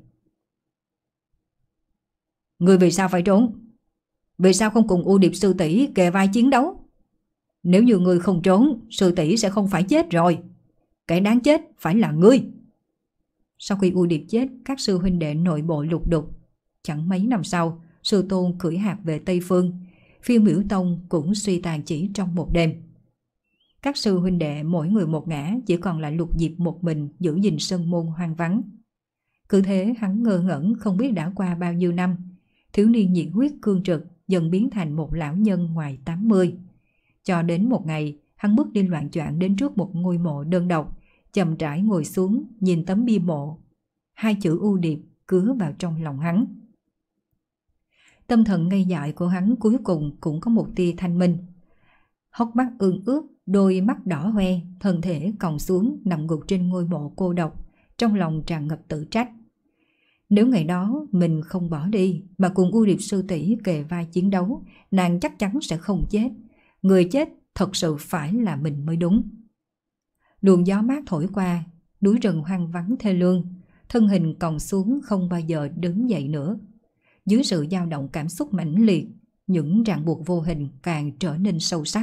Ngươi vì sao phải trốn? Vì sao không cùng U Điệp sư tỷ kề vai chiến đấu? Nếu như ngươi không trốn, sư tỷ sẽ không phải chết rồi. Kẻ đáng chết phải là ngươi. Sau khi U Điệp chết, các sư huynh đệ nội bộ lục đục. Chẳng mấy năm sau, sư tôn cưỡi hạc về Tây Phương, Phiêu Miểu Tông cũng suy tàn chỉ trong một đêm. Các sư huynh đệ mỗi người một ngã, chỉ còn lại Lục Diệp một mình giữ gìn sân môn hoang vắng. Cứ thế hắn ngơ ngẩn không biết đã qua bao nhiêu năm. Thiếu niên nhiệt huyết cương trực dần biến thành một lão nhân ngoài tám mươi. Cho đến một ngày, hắn bước đi loạng choạng đến trước một ngôi mộ đơn độc, chậm rãi ngồi xuống nhìn tấm bia mộ. Hai chữ U Điệp cứa vào trong lòng hắn. Tâm thần ngây dại của hắn cuối cùng cũng có một tia thanh minh. Hốc mắt ương ướt, đôi mắt đỏ hoe, thân thể còng xuống nằm gục trên ngôi mộ cô độc, trong lòng tràn ngập tự trách. Nếu ngày đó mình không bỏ đi mà cùng U Điệp sư tỷ kề vai chiến đấu, nàng chắc chắn sẽ không chết. Người chết thật sự phải là mình mới đúng. Luồng gió mát thổi qua, núi rừng hoang vắng thê lương, thân hình còng xuống không bao giờ đứng dậy nữa. Dưới sự dao động cảm xúc mãnh liệt, những ràng buộc vô hình càng trở nên sâu sắc.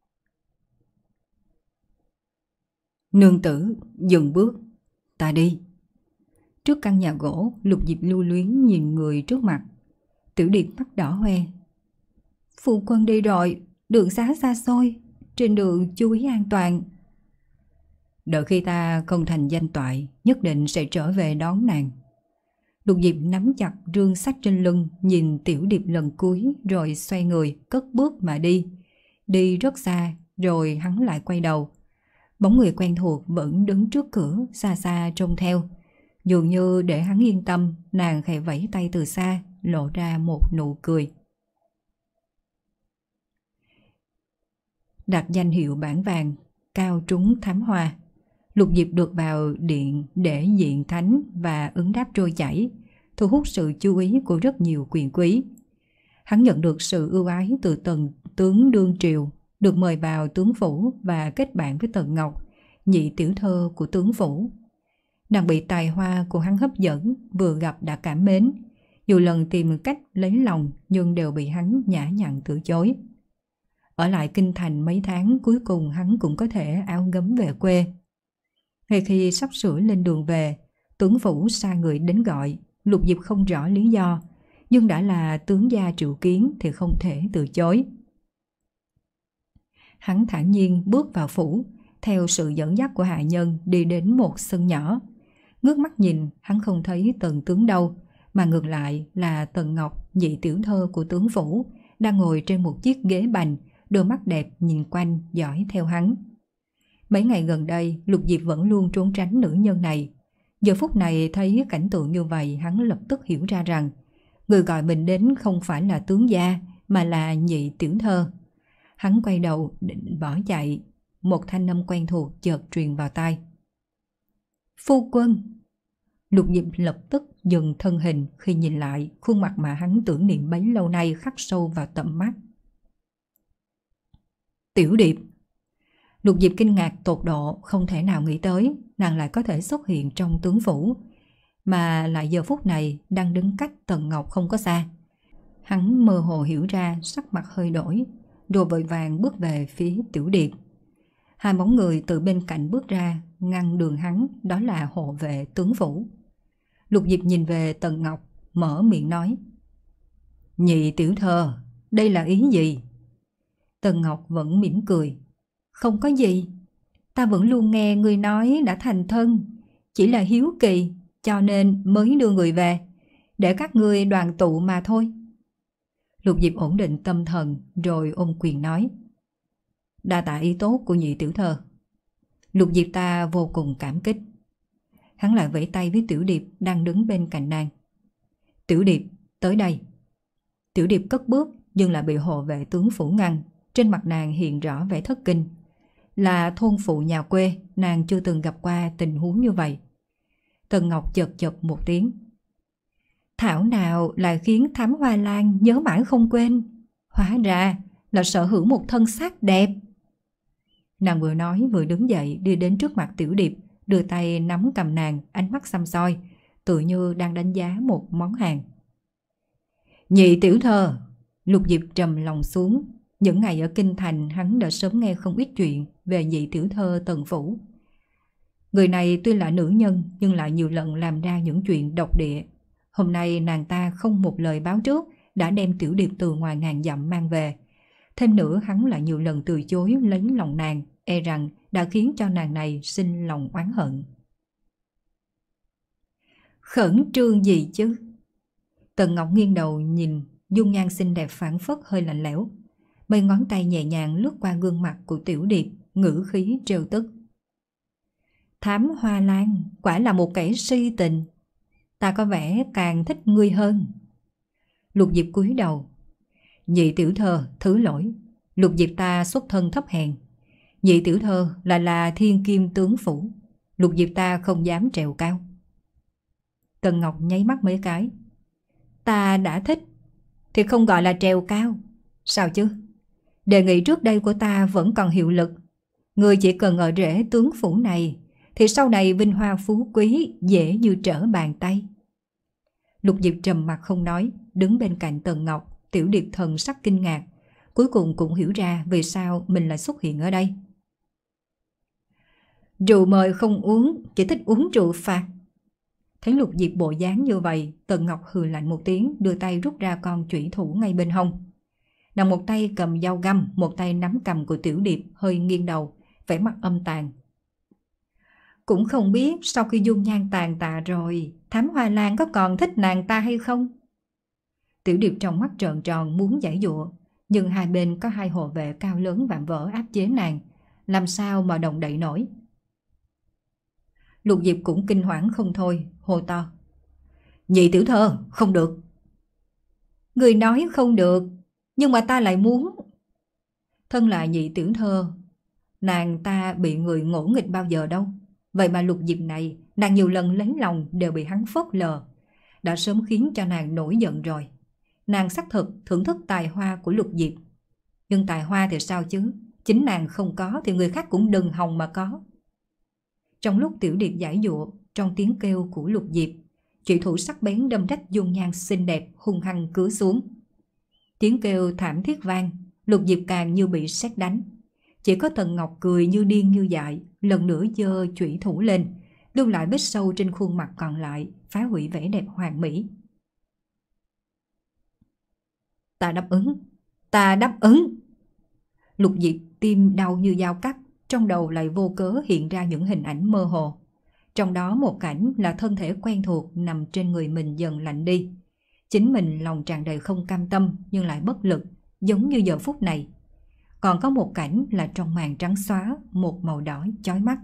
Nương tử, dừng bước, ta đi. Trước căn nhà gỗ, Lục Diệp lưu luyến nhìn người trước mặt. Tiểu Điệp mắt đỏ hoe. Phu quân đi rồi, đường xá xa xôi, trên đường chú ý an toàn. Đợi khi ta không thành danh toại, nhất định sẽ trở về đón nàng. Lục Diệp nắm chặt rương sách trên lưng, nhìn Tiểu Điệp lần cuối rồi xoay người, cất bước mà đi. Đi rất xa, rồi hắn lại quay đầu. Bóng người quen thuộc vẫn đứng trước cửa, xa xa trông theo. Dường như để hắn yên tâm, nàng khẽ vẫy tay từ xa, lộ ra một nụ cười. Đặt danh hiệu bản vàng, cao trúng thám hoa. Lục Diệp được vào điện để diện thánh và ứng đáp trôi chảy, thu hút sự chú ý của rất nhiều quyền quý. Hắn nhận được sự ưu ái từ Tần tướng đương triều, được mời vào tướng phủ và kết bạn với Tần Ngọc, nhị tiểu thơ của tướng phủ. Nàng bị tài hoa của hắn hấp dẫn, vừa gặp đã cảm mến. Dù lần tìm cách lấy lòng nhưng đều bị hắn nhã nhặn từ chối. Ở lại kinh thành mấy tháng, cuối cùng hắn cũng có thể áo gấm về quê. Ngay khi sắp sửa lên đường về, tướng phủ sai người đến gọi. Lục Diệp không rõ lý do, nhưng đã là tướng gia triệu kiến thì không thể từ chối. Hắn thản nhiên bước vào phủ, theo sự dẫn dắt của hạ nhân đi đến một sân nhỏ. Ngước mắt nhìn, hắn không thấy Tần tướng đâu, mà ngược lại là Tần Ngọc, nhị tiểu thơ của tướng phủ, đang ngồi trên một chiếc ghế bành, đôi mắt đẹp nhìn quanh dõi theo hắn. Mấy ngày gần đây, Lục Diệp vẫn luôn trốn tránh nữ nhân này. Giờ phút này thấy cảnh tượng như vậy, hắn lập tức hiểu ra rằng người gọi mình đến không phải là tướng gia mà là nhị tiểu thơ. Hắn quay đầu định bỏ chạy, một thanh âm quen thuộc chợt truyền vào tai. Phu quân! Lục Diệp lập tức dừng thân hình khi nhìn lại khuôn mặt mà hắn tưởng niệm bấy lâu nay khắc sâu vào tầm mắt. Tiểu Điệp! Lục Diệp kinh ngạc tột độ, không thể nào nghĩ tới nàng lại có thể xuất hiện trong tướng phủ, mà lại giờ phút này đang đứng cách Tần Ngọc không có xa. Hắn mơ hồ hiểu ra, sắc mặt hơi đổi, rồi vội vàng bước về phía Tiểu Điệp. Hai bóng người từ bên cạnh bước ra, ngăn đường hắn, đó là hộ vệ tướng phủ. Lục Diệp nhìn về Tần Ngọc, mở miệng nói. Nhị tiểu thơ, đây là ý gì? Tần Ngọc vẫn mỉm cười. Không có gì, ta vẫn luôn nghe người nói đã thành thân, chỉ là hiếu kỳ cho nên mới đưa người về, để các ngươi đoàn tụ mà thôi. Lục Diệp ổn định tâm thần rồi ôm quyền nói. Đa tạ ý tốt của nhị tiểu thơ. Lục Diệp ta vô cùng cảm kích. Hắn lại vẫy tay với Tiểu Điệp đang đứng bên cạnh nàng. Tiểu Điệp, tới đây. Tiểu Điệp cất bước nhưng lại bị hộ vệ tướng phủ ngăn. Trên mặt nàng hiện rõ vẻ thất kinh. Là thôn phụ nhà quê, nàng chưa từng gặp qua tình huống như vậy. Tần Ngọc chợt chợt một tiếng. Thảo nào lại khiến Thám Hoa Lan nhớ mãi không quên. Hóa ra là sở hữu một thân xác đẹp. Nàng vừa nói vừa đứng dậy đi đến trước mặt Tiểu Điệp, đưa tay nắm cầm nàng, ánh mắt xăm soi, tự như đang đánh giá một món hàng. Nhị tiểu thơ! Lục Diệp trầm lòng xuống. Những ngày ở kinh thành, hắn đã sớm nghe không ít chuyện về nhị tiểu thơ Tần phủ. Người này tuy là nữ nhân nhưng lại nhiều lần làm ra những chuyện độc địa. Hôm nay nàng ta không một lời báo trước đã đem Tiểu Điệp từ ngoài ngàn dặm mang về. Thêm nữa hắn lại nhiều lần từ chối lấy lòng nàng, e rằng đã khiến cho nàng này sinh lòng oán hận. Khẩn trương gì chứ? Tần Ngọc nghiêng đầu nhìn, dung nhan xinh đẹp phảng phất hơi lạnh lẽo. Mấy ngón tay nhẹ nhàng lướt qua gương mặt của Tiểu Điệp, ngữ khí trêu tức. Thám Hoa Lan quả là một kẻ si tình. Ta có vẻ càng thích ngươi hơn. Lục Diệp cúi đầu. Nhị tiểu thơ, thứ lỗi. Lục Diệp ta xuất thân thấp hèn. Nhị tiểu thơ là là thiên kim tướng phủ. Lục Diệp ta không dám trèo cao. Tần Ngọc nháy mắt mấy cái. Ta đã thích thì không gọi là trèo cao. Sao chứ? Đề nghị trước đây của ta vẫn còn hiệu lực. Người chỉ cần ở rễ tướng phủ này thì sau này vinh hoa phú quý dễ như trở bàn tay. Lục Diệp trầm mặt không nói, đứng bên cạnh Tần Ngọc. Tiểu Điệp thần sắc kinh ngạc, cuối cùng cũng hiểu ra vì sao mình lại xuất hiện ở đây. Rượu mời không uống, chỉ thích uống rượu phạt. Thấy Lục Diệp bộ dáng như vậy, Tần Ngọc hừ lạnh một tiếng, đưa tay rút ra con chủy thủ ngay bên hông. Nàng một tay cầm dao găm, một tay nắm cằm của Tiểu Điệp, hơi nghiêng đầu, vẻ mặt âm tàn. Cũng không biết sau khi dung nhan tàn tạ rồi, Thám Hoa Lan có còn thích nàng ta hay không? Tiểu Điệp trong mắt trợn tròn muốn giãy giụa, nhưng hai bên có hai hộ vệ cao lớn vạm vỡ áp chế nàng, làm sao mà động đậy nổi. Lục Diệp cũng kinh hoảng không thôi, hô to. Nhị tiểu thơ, không được. Người nói không được, nhưng mà ta lại muốn. Thân là nhị tiểu thơ, nàng ta bị người ngỗ nghịch bao giờ đâu. Vậy mà Lục Diệp này, nàng nhiều lần lấy lòng đều bị hắn phớt lờ, đã sớm khiến cho nàng nổi giận rồi. Nàng xác thực thưởng thức tài hoa của Lục Diệp. Nhưng tài hoa thì sao chứ? Chính nàng không có thì người khác cũng đừng hòng mà có. Trong lúc Tiểu Điệp giải dụa, trong tiếng kêu của Lục Diệp, chủy thủ sắc bén đâm rách dung nhan xinh đẹp hung hăng cứa xuống. Tiếng kêu thảm thiết vang, Lục Diệp càng như bị sét đánh. Chỉ có Tần Ngọc cười như điên như dại, lần nữa giơ chủy thủ lên, lưu lại vết sâu trên khuôn mặt còn lại, phá hủy vẻ đẹp hoàn mỹ. Ta đáp ứng, ta đáp ứng. Lục Diệp tim đau như dao cắt, trong đầu lại vô cớ hiện ra những hình ảnh mơ hồ. Trong đó một cảnh là thân thể quen thuộc nằm trên người mình dần lạnh đi. Chính mình lòng tràn đầy không cam tâm nhưng lại bất lực, giống như giờ phút này. Còn có một cảnh là trong màn trắng xóa, một màu đỏ chói mắt.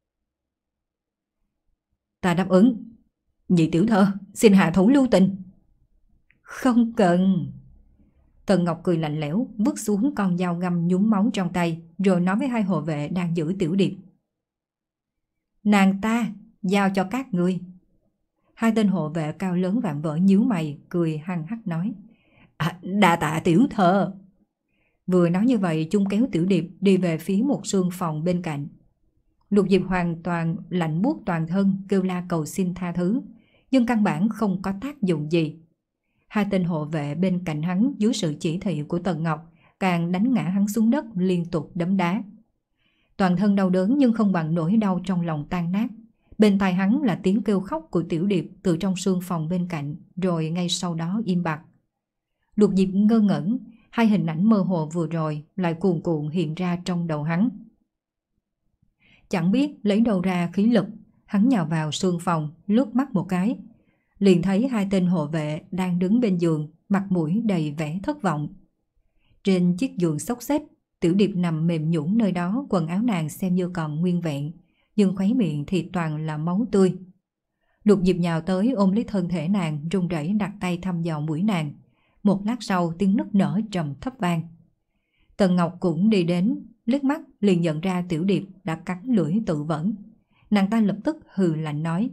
Ta đáp ứng. Nhị tiểu thơ, xin hạ thủ lưu tình. Không cần. Tần Ngọc cười lạnh lẽo, vứt xuống con dao găm nhúm máu trong tay, rồi nói với hai hộ vệ đang giữ Tiểu Điệp. Nàng ta, giao cho các ngươi. Hai tên hộ vệ cao lớn vạm vỡ nhíu mày, cười hăng hắc nói. À, đa tạ tiểu thơ. Vừa nói như vậy, chung kéo Tiểu Điệp đi về phía một sương phòng bên cạnh. Lục Diệp hoàn toàn lạnh buốt toàn thân, kêu la cầu xin tha thứ, nhưng căn bản không có tác dụng gì. Hai tên hộ vệ bên cạnh hắn dưới sự chỉ thị của Tần Ngọc càng đánh ngã hắn xuống đất liên tục đấm đá. Toàn thân đau đớn nhưng không bằng nỗi đau trong lòng tan nát. Bên tai hắn là tiếng kêu khóc của Tiểu Điệp từ trong sương phòng bên cạnh, rồi ngay sau đó im bặt. Lục Diệp ngơ ngẩn, hai hình ảnh mơ hồ vừa rồi lại cuồn cuộn hiện ra trong đầu hắn. Chẳng biết lấy đâu ra khí lực, hắn nhào vào sương phòng, lướt mắt một cái, liền thấy hai tên hộ vệ đang đứng bên giường, mặt mũi đầy vẻ thất vọng. Trên chiếc giường xốc xếch, Tiểu Điệp nằm mềm nhũn nơi đó, quần áo nàng xem như còn nguyên vẹn, nhưng khóe miệng thì toàn là máu tươi. Lục Diệp nhào tới ôm lấy thân thể nàng, run rẩy đặt tay thăm vào mũi nàng. Một lát sau tiếng nức nở trầm thấp vang. Tần Ngọc cũng đi đến, liếc mắt liền nhận ra Tiểu Điệp đã cắn lưỡi tự vẫn. Nàng ta lập tức hừ lạnh nói.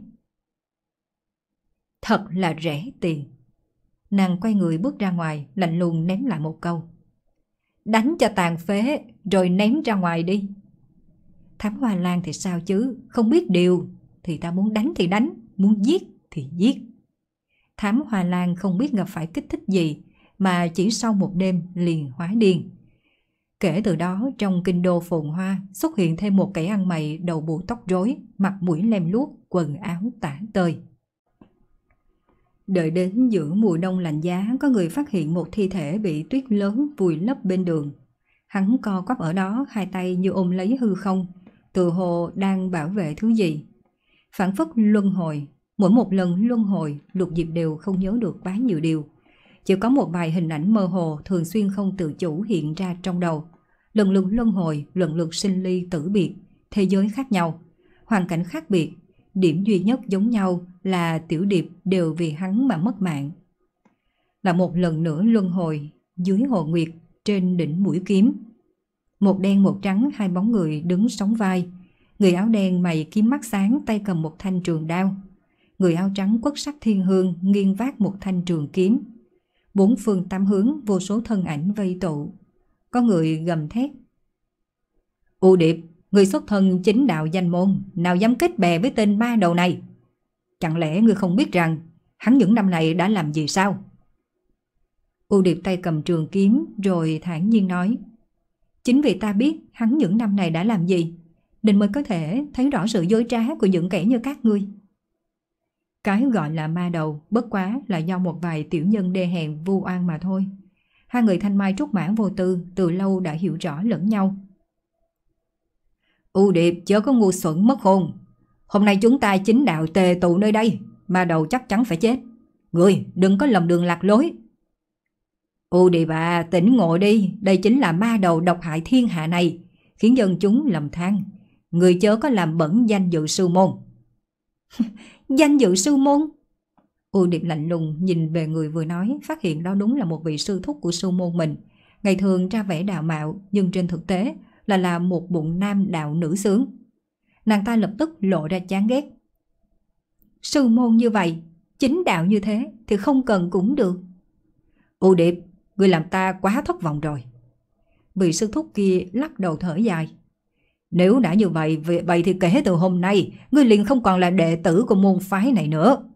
Thật là rẻ tiền. Nàng quay người bước ra ngoài, lạnh lùng ném lại một câu. Đánh cho tàn phế, rồi ném ra ngoài đi. Thám Hoa Lan thì sao chứ, không biết điều, thì ta muốn đánh thì đánh, muốn giết thì giết. Thám Hoa Lan không biết gặp phải kích thích gì, mà chỉ sau một đêm liền hóa điên. Kể từ đó trong kinh đô phồn hoa xuất hiện thêm một kẻ ăn mày đầu bù tóc rối, mặt mũi lem luốc, quần áo tả tơi. Đợi đến giữa mùa đông lạnh giá, có người phát hiện một thi thể bị tuyết lớn vùi lấp bên đường. Hắn co quắp ở đó, hai tay như ôm lấy hư không, tự hồ đang bảo vệ thứ gì. Phản phất luân hồi, mỗi một lần luân hồi, Lục Diệp đều không nhớ được quá nhiều điều. Chỉ có một vài hình ảnh mơ hồ thường xuyên không tự chủ hiện ra trong đầu. Lần lượt luân hồi, lần lượt sinh ly tử biệt, thế giới khác nhau, hoàn cảnh khác biệt. Điểm duy nhất giống nhau là Tiểu Điệp đều vì hắn mà mất mạng. Là một lần nữa luân hồi, dưới hồ nguyệt, trên đỉnh mũi kiếm. Một đen một trắng, hai bóng người đứng sóng vai. Người áo đen mày kiếm mắt sáng, tay cầm một thanh trường đao. Người áo trắng quất sắc thiên hương nghiêng vác một thanh trường kiếm. Bốn phương tám hướng vô số thân ảnh vây tụ. Có người gầm thét: U Điệp, người xuất thân chính đạo danh môn, nào dám kết bè với tên ma đầu này? Chẳng lẽ ngươi không biết rằng hắn những năm này đã làm gì sao? U Điệp tay cầm trường kiếm rồi thản nhiên nói: Chính vì ta biết hắn những năm này đã làm gì, nên mới có thể thấy rõ sự dối trá của những kẻ như các ngươi. Cái gọi là ma đầu bất quá là do một vài tiểu nhân đê hèn vu oan mà thôi. Hai người Thanh Mai Trúc Mã Vô Tư từ lâu đã hiểu rõ lẫn nhau. U Điệp chớ có ngu xuẩn mất hồn. Hôm nay chúng ta chính đạo tề tụ nơi đây, ma đầu chắc chắn phải chết. Ngươi đừng có lầm đường lạc lối. U Điệp à, tỉnh ngộ đi, đây chính là ma đầu độc hại thiên hạ này, khiến dân chúng lầm than. Người chớ có làm bẩn danh dự sư môn. Danh dự sư môn? U Điệp lạnh lùng nhìn về người vừa nói, phát hiện đó đúng là một vị sư thúc của sư môn mình. Ngày thường ra vẻ đạo mạo, nhưng trên thực tế là là một bụng nam đạo nữ sướng. Nàng ta lập tức lộ ra chán ghét. Sư môn như vậy, chính đạo như thế thì không cần cũng được. U Điệp, ngươi làm ta quá thất vọng rồi. Vị sư thúc kia lắc đầu thở dài. Nếu đã như vậy, vậy thì kể từ hôm nay, ngươi liền không còn là đệ tử của môn phái này nữa.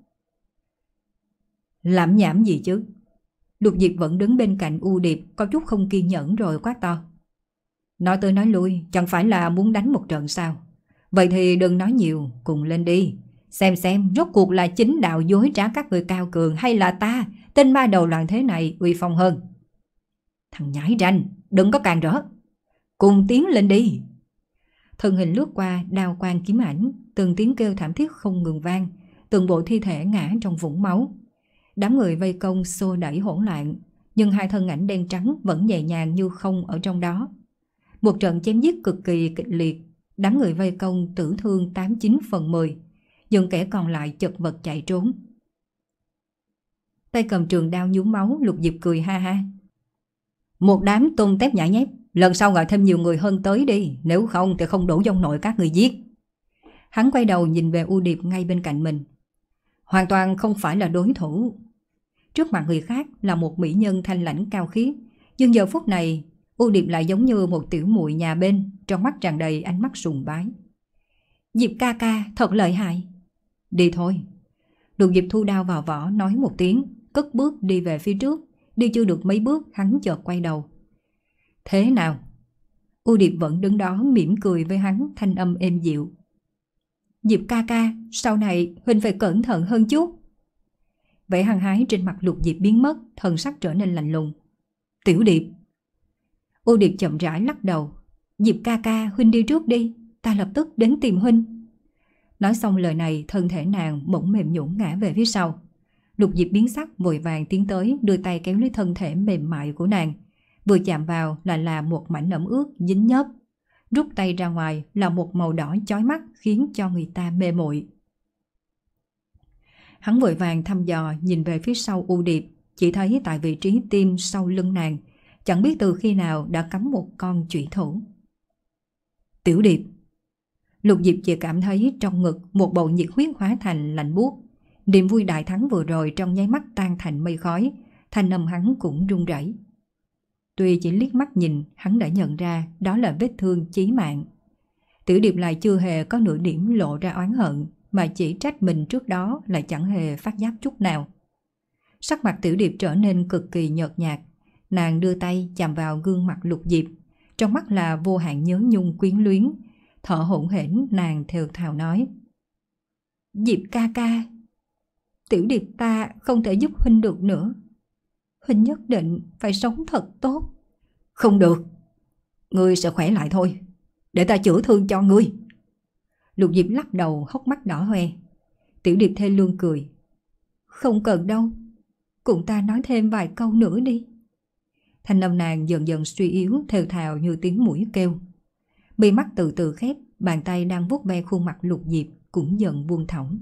Làm nhảm gì chứ? Lục Diệp vẫn đứng bên cạnh U Điệp, có chút không kiên nhẫn rồi quát to. Nói tới nói lui, chẳng phải là muốn đánh một trận sao? Vậy thì đừng nói nhiều, cùng lên đi. Xem xem rốt cuộc là chính đạo dối trá các người cao cường, hay là ta, tên ma đầu loạn thế này uy phong hơn. Thằng nhãi ranh, đừng có càng rỡ. Cùng tiến lên đi. Thân hình lướt qua, đao quang kiếm ảnh, từng tiếng kêu thảm thiết không ngừng vang, từng bộ thi thể ngã trong vũng máu. Đám người vây công xô đẩy hỗn loạn, nhưng hai thân ảnh đen trắng vẫn nhẹ nhàng như không ở trong đó. Một trận chém giết cực kỳ kịch liệt, đám người vây công tử thương tám chín phần mười, nhưng kẻ còn lại chật vật chạy trốn. Tay cầm trường đao nhúm máu, Lục Diệp cười ha ha. Một đám tôm tép nhãi nhép, lần sau gọi thêm nhiều người hơn tới đi, nếu không thì không đủ dông nội các người giết. Hắn quay đầu nhìn về U Điệp ngay bên cạnh mình. Hoàn toàn không phải là đối thủ. Trước mặt người khác là một mỹ nhân thanh lãnh cao khiết, nhưng giờ phút này U Điệp lại giống như một tiểu muội nhà bên, trong mắt tràn đầy ánh mắt sùng bái. Diệp ca ca thật lợi hại. Đi thôi. Lục Diệp thu đao vào vỏ nói một tiếng, cất bước đi về phía trước. Đi chưa được mấy bước hắn chợt quay đầu. Thế nào? U Điệp vẫn đứng đó mỉm cười với hắn, thanh âm êm dịu. Diệp ca ca, sau này Huynh phải cẩn thận hơn chút. Vẻ hăng hái trên mặt Lục Diệp biến mất, thần sắc trở nên lạnh lùng. Tiểu Điệp. U Điệp chậm rãi lắc đầu. Diệp ca ca, Huynh đi trước đi, ta lập tức đến tìm Huynh. Nói xong lời này, thân thể nàng bỗng mềm nhũn ngã về phía sau. Lục Diệp biến sắc vội vàng tiến tới, đưa tay kéo lấy thân thể mềm mại của nàng. Vừa chạm vào là là một mảnh ẩm ướt dính nhớp. Rút tay ra ngoài là một màu đỏ chói mắt, khiến cho người ta mê muội. Hắn vội vàng thăm dò nhìn về phía sau U Điệp, chỉ thấy tại vị trí tim sau lưng nàng, chẳng biết từ khi nào đã cắm một con chủy thủ. Tiểu Điệp. Lục Diệp chỉ cảm thấy trong ngực một bầu nhiệt huyết hóa thành lạnh buốt. Niềm vui đại thắng vừa rồi trong nháy mắt tan thành mây khói, thanh âm hắn cũng run rẩy. Tuy chỉ liếc mắt nhìn, hắn đã nhận ra đó là vết thương chí mạng. Tiểu Điệp lại chưa hề có nửa điểm lộ ra oán hận, mà chỉ trách mình trước đó lại chẳng hề phát giác chút nào. Sắc mặt Tiểu Điệp trở nên cực kỳ nhợt nhạt, nàng đưa tay chạm vào gương mặt Lục Diệp, trong mắt là vô hạn nhớ nhung quyến luyến, thở hổn hển nàng thều thào nói. Diệp ca ca, Tiểu Điệp ta không thể giúp Huynh được nữa. Huynh nhất định phải sống thật tốt. Không được. Ngươi sẽ khỏe lại thôi. Để ta chữa thương cho ngươi. Lục Diệp lắc đầu, hốc mắt đỏ hoe. Tiểu Điệp thê lương cười. Không cần đâu. Cùng ta nói thêm vài câu nữa đi. Thanh âm nàng dần dần suy yếu, thều thào như tiếng mũi kêu. Mi mắt từ từ khép, bàn tay đang vuốt ve khuôn mặt Lục Diệp cũng dần buông thõng.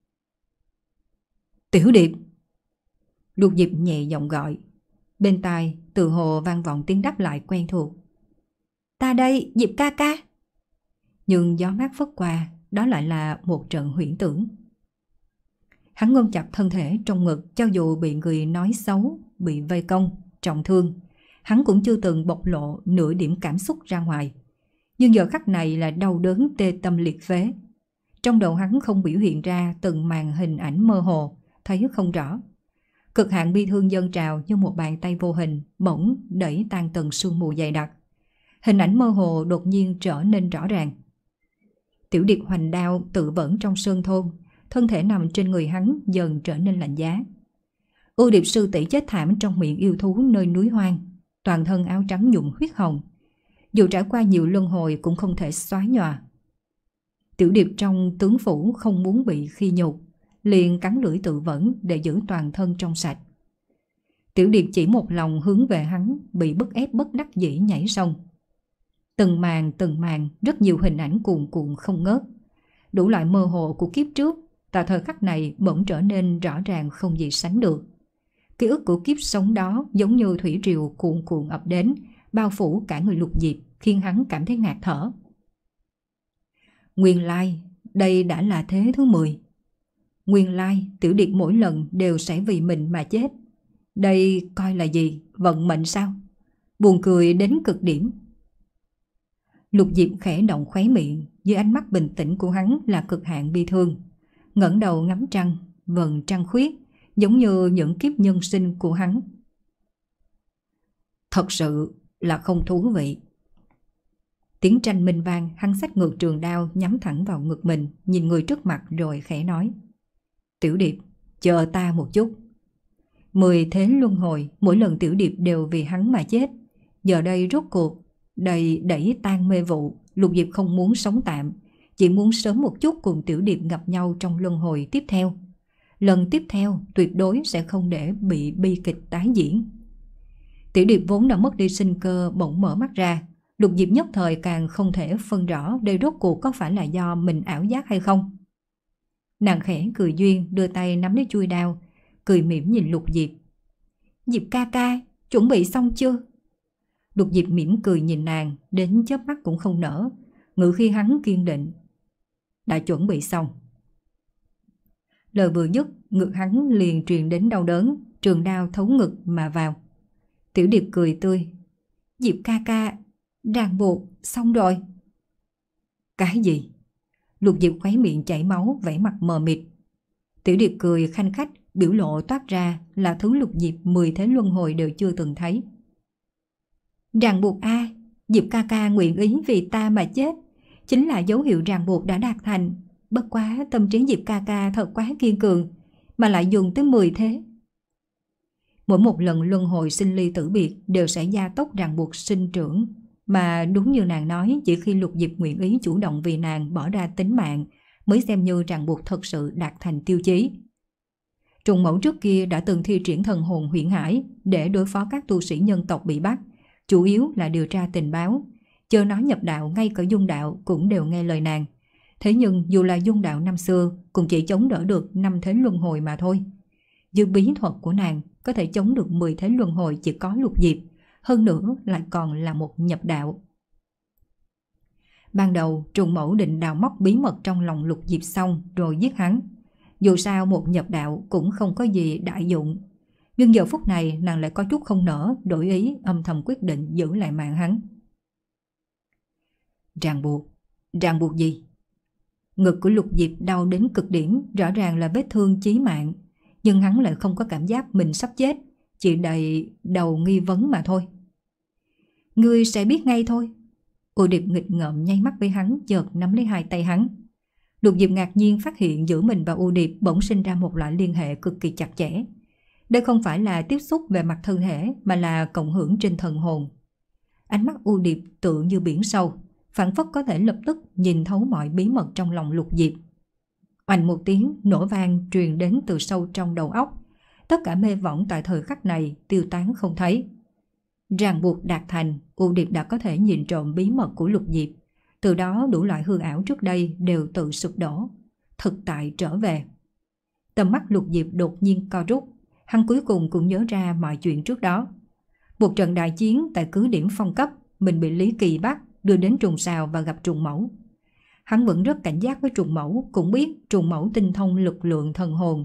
Tiểu Điệp. Lục Diệp nhẹ giọng gọi. Bên tai từ hồ vang vọng tiếng đáp lại quen thuộc. Ta đây, Diệp ca ca. Nhưng gió mát phất qua, đó lại là một trận huyễn tưởng. Hắn ôm chặt thân thể trong ngực, cho dù bị người nói xấu, bị vây công, trọng thương, hắn cũng chưa từng bộc lộ nửa điểm cảm xúc ra ngoài. Nhưng giờ khắc này là đau đớn tê tâm liệt phế. Trong đầu hắn không biểu hiện ra từng màn hình ảnh mơ hồ, thấy không rõ. Cực hạn bi thương dâng trào như một bàn tay vô hình bỗng đẩy tan tầng sương mù dày đặc. Hình ảnh mơ hồ đột nhiên trở nên rõ ràng. Tiểu Điệp hoành đao tự vẫn trong sơn thôn, thân thể nằm trên người hắn dần trở nên lạnh giá. U Điệp sư tỷ chết thảm trong miệng yêu thú nơi núi hoang, toàn thân áo trắng nhuộm huyết hồng. Dù trải qua nhiều luân hồi cũng không thể xóa nhòa. Tiểu Điệp trong tướng phủ không muốn bị khi nhục, liền cắn lưỡi tự vẫn để giữ toàn thân trong sạch. Tiểu Điệp chỉ một lòng hướng về hắn, bị bức ép bất đắc dĩ nhảy sông. Từng màn từng màn, rất nhiều hình ảnh cuồn cuộn không ngớt. Đủ loại mơ hồ của kiếp trước, tại thời khắc này bỗng trở nên rõ ràng không gì sánh được. Ký ức của kiếp sống đó giống như thủy triều cuồn cuộn ập đến, bao phủ cả người Lục Diệp, khiến hắn cảm thấy ngạt thở. Nguyên lai, đây đã là thế thứ mười. Nguyên lai, Tiểu Điệp mỗi lần đều sẽ vì mình mà chết. Đây coi là gì? Vận mệnh sao? Buồn cười đến cực điểm. Lục Diệp khẽ động khóe miệng, dưới ánh mắt bình tĩnh của hắn là cực hạn bi thương. Ngẩng đầu ngắm trăng, vầng trăng khuyết, giống như những kiếp nhân sinh của hắn. Thật sự là không thú vị. Tiếng tranh minh vang, hắn xách ngược trường đao nhắm thẳng vào ngực mình, nhìn người trước mặt rồi khẽ nói. Tiểu Điệp, chờ ta một chút. Mười thế luân hồi, mỗi lần Tiểu Điệp đều vì hắn mà chết. Giờ đây rốt cuộc, đầy đẩy tan mê vụ, Lục Diệp không muốn sống tạm, chỉ muốn sớm một chút cùng Tiểu Điệp gặp nhau trong luân hồi tiếp theo. Lần tiếp theo tuyệt đối sẽ không để bị bi kịch tái diễn. Tiểu Điệp vốn đã mất đi sinh cơ bỗng mở mắt ra. Lục Diệp nhất thời càng không thể phân rõ đây rốt cuộc có phải là do mình ảo giác hay không. Nàng khẽ cười duyên, đưa tay nắm lấy chuôi đao, cười mỉm nhìn Lục Diệp. Diệp ca ca, chuẩn bị xong chưa? Lục Diệp mỉm cười nhìn nàng, đến chớp mắt cũng không nở, ngữ khi hắn kiên định. Đã chuẩn bị xong. Lời vừa dứt, ngực hắn liền truyền đến đau đớn, trường đao thấu ngực mà vào. Tiểu Điệp cười tươi. Diệp ca ca, ràng buộc, xong rồi. Cái gì? Lục Diệp khóe miệng chảy máu, vẻ mặt mờ mịt. Tiểu Điệp cười khanh khách, biểu lộ toát ra là thứ Lục Diệp mười thế luân hồi đều chưa từng thấy. Ràng buộc a, Diệp ca ca nguyện ý vì ta mà chết, chính là dấu hiệu ràng buộc đã đạt thành. Bất quá tâm trí Diệp ca ca thật quá kiên cường, mà lại dùng tới mười thế. Mỗi một lần luân hồi sinh ly tử biệt đều sẽ gia tốc ràng buộc sinh trưởng. Mà đúng như nàng nói, chỉ khi Lục Diệp nguyện ý chủ động vì nàng bỏ ra tính mạng mới xem như ràng buộc thật sự đạt thành tiêu chí. Trùng Mẫu trước kia đã từng thi triển thần hồn huyễn hải để đối phó các tu sĩ nhân tộc bị bắt, chủ yếu là điều tra tình báo. Chớ nói nhập đạo, ngay cả Dung đạo cũng đều nghe lời nàng. Thế nhưng dù là Dung đạo năm xưa cũng chỉ chống đỡ được năm thế luân hồi mà thôi. Dư bí thuật của nàng có thể chống được mười thế luân hồi chỉ có Lục Diệp, hơn nữa lại còn là một nhập đạo. Ban đầu Trùng Mẫu định đào móc bí mật trong lòng Lục Diệp xong rồi giết hắn. Dù sao một nhập đạo cũng không có gì đại dụng. Nhưng giờ phút này nàng lại có chút không nỡ, đổi ý âm thầm quyết định giữ lại mạng hắn. Ràng buộc? Ràng buộc gì? Ngực của Lục Diệp đau đến cực điểm, rõ ràng là vết thương chí mạng. Nhưng hắn lại không có cảm giác mình sắp chết, chỉ đầy đầu nghi vấn mà thôi. Ngươi sẽ biết ngay thôi. U Điệp nghịch ngợm nháy mắt với hắn, chợt nắm lấy hai tay hắn. Lục Diệp ngạc nhiên phát hiện giữa mình và U Điệp bỗng sinh ra một loại liên hệ cực kỳ chặt chẽ. Đây không phải là tiếp xúc về mặt thân thể, mà là cộng hưởng trên thần hồn. Ánh mắt U Điệp tựa như biển sâu, phảng phất có thể lập tức nhìn thấu mọi bí mật trong lòng Lục Diệp. Oanh một tiếng nổ vang truyền đến từ sâu trong đầu óc. Tất cả mê võng tại thời khắc này tiêu tán không thấy. Ràng buộc đạt thành, U Điệp đã có thể nhìn trộm bí mật của Lục Diệp. Từ đó đủ loại hư ảo trước đây đều tự sụp đổ, thực tại trở về. Tầm mắt Lục Diệp đột nhiên co rút, hắn cuối cùng cũng nhớ ra mọi chuyện trước đó. Một trận đại chiến tại cứ điểm phong cấp, mình bị Lý Kỳ bắt, đưa đến Trùng Sào và gặp Trùng Mẫu. Hắn vẫn rất cảnh giác với Trùng Mẫu, cũng biết Trùng Mẫu tinh thông lực lượng thần hồn,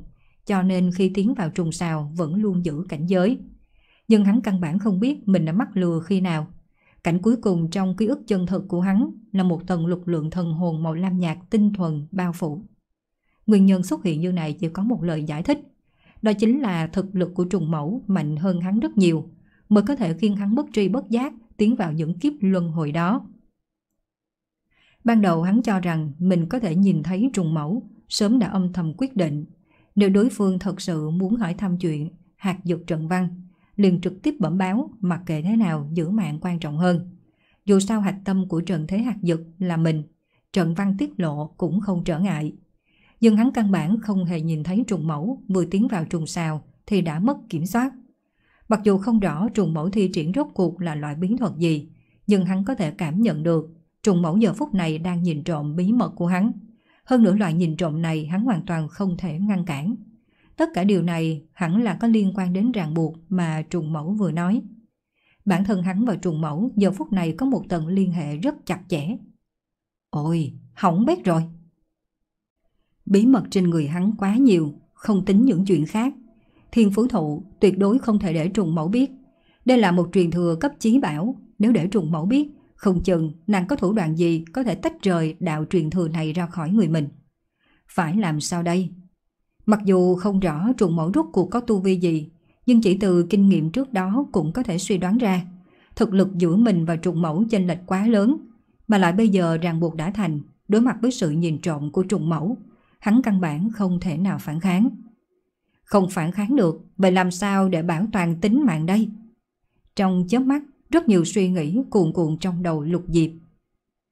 cho nên khi tiến vào trùng sào vẫn luôn giữ cảnh giới. Nhưng hắn căn bản không biết mình đã mắc lừa khi nào. Cảnh cuối cùng trong ký ức chân thực của hắn là một tầng lực lượng thần hồn màu lam nhạt tinh thuần bao phủ. Nguyên nhân xuất hiện như này chỉ có một lời giải thích. Đó chính là thực lực của trùng mẫu mạnh hơn hắn rất nhiều, mới có thể khiến hắn bất tri bất giác tiến vào những kiếp luân hồi đó. Ban đầu hắn cho rằng mình có thể nhìn thấy trùng mẫu, sớm đã âm thầm quyết định. Nếu đối phương thật sự muốn hỏi thăm chuyện hạt dược Trận Văn, liền trực tiếp bẩm báo, mặc kệ thế nào giữ mạng quan trọng hơn. Dù sao hạch tâm của trận thế hạt dược là mình, Trận Văn tiết lộ cũng không trở ngại. Nhưng hắn căn bản không hề nhìn thấy trùng mẫu, vừa tiến vào trùng sào thì đã mất kiểm soát. Mặc dù không rõ trùng mẫu thi triển rốt cuộc là loại bí thuật gì, nhưng hắn có thể cảm nhận được trùng mẫu giờ phút này đang nhìn trộm bí mật của hắn. Hơn nữa loại nhìn trộm này hắn hoàn toàn không thể ngăn cản. Tất cả điều này hẳn là có liên quan đến ràng buộc mà trùng mẫu vừa nói. Bản thân hắn và trùng mẫu giờ phút này có một tầng liên hệ rất chặt chẽ. Ôi, hỏng bét rồi. Bí mật trên người hắn quá nhiều, không tính những chuyện khác. Thiên Phú Thụ tuyệt đối không thể để trùng mẫu biết. Đây là một truyền thừa cấp chí bảo, nếu để trùng mẫu biết, không chừng nàng có thủ đoạn gì có thể tách rời đạo truyền thừa này ra khỏi người mình. Phải làm sao đây? Mặc dù không rõ trùng mẫu rốt cuộc có tu vi gì, nhưng chỉ từ kinh nghiệm trước đó cũng có thể suy đoán ra. Thực lực giữa mình và trùng mẫu chênh lệch quá lớn, mà lại bây giờ ràng buộc đã thành, đối mặt với sự nhìn trộm của trùng mẫu, hắn căn bản không thể nào phản kháng. Không phản kháng được, vậy làm sao để bảo toàn tính mạng đây? Trong chớp mắt, rất nhiều suy nghĩ cuồn cuộn trong đầu Lục Diệp.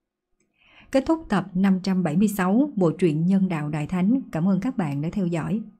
Kết thúc tập năm trăm bảy mươi sáu bộ truyện Nhân Đạo Đại Thánh. Cảm ơn các bạn đã theo dõi.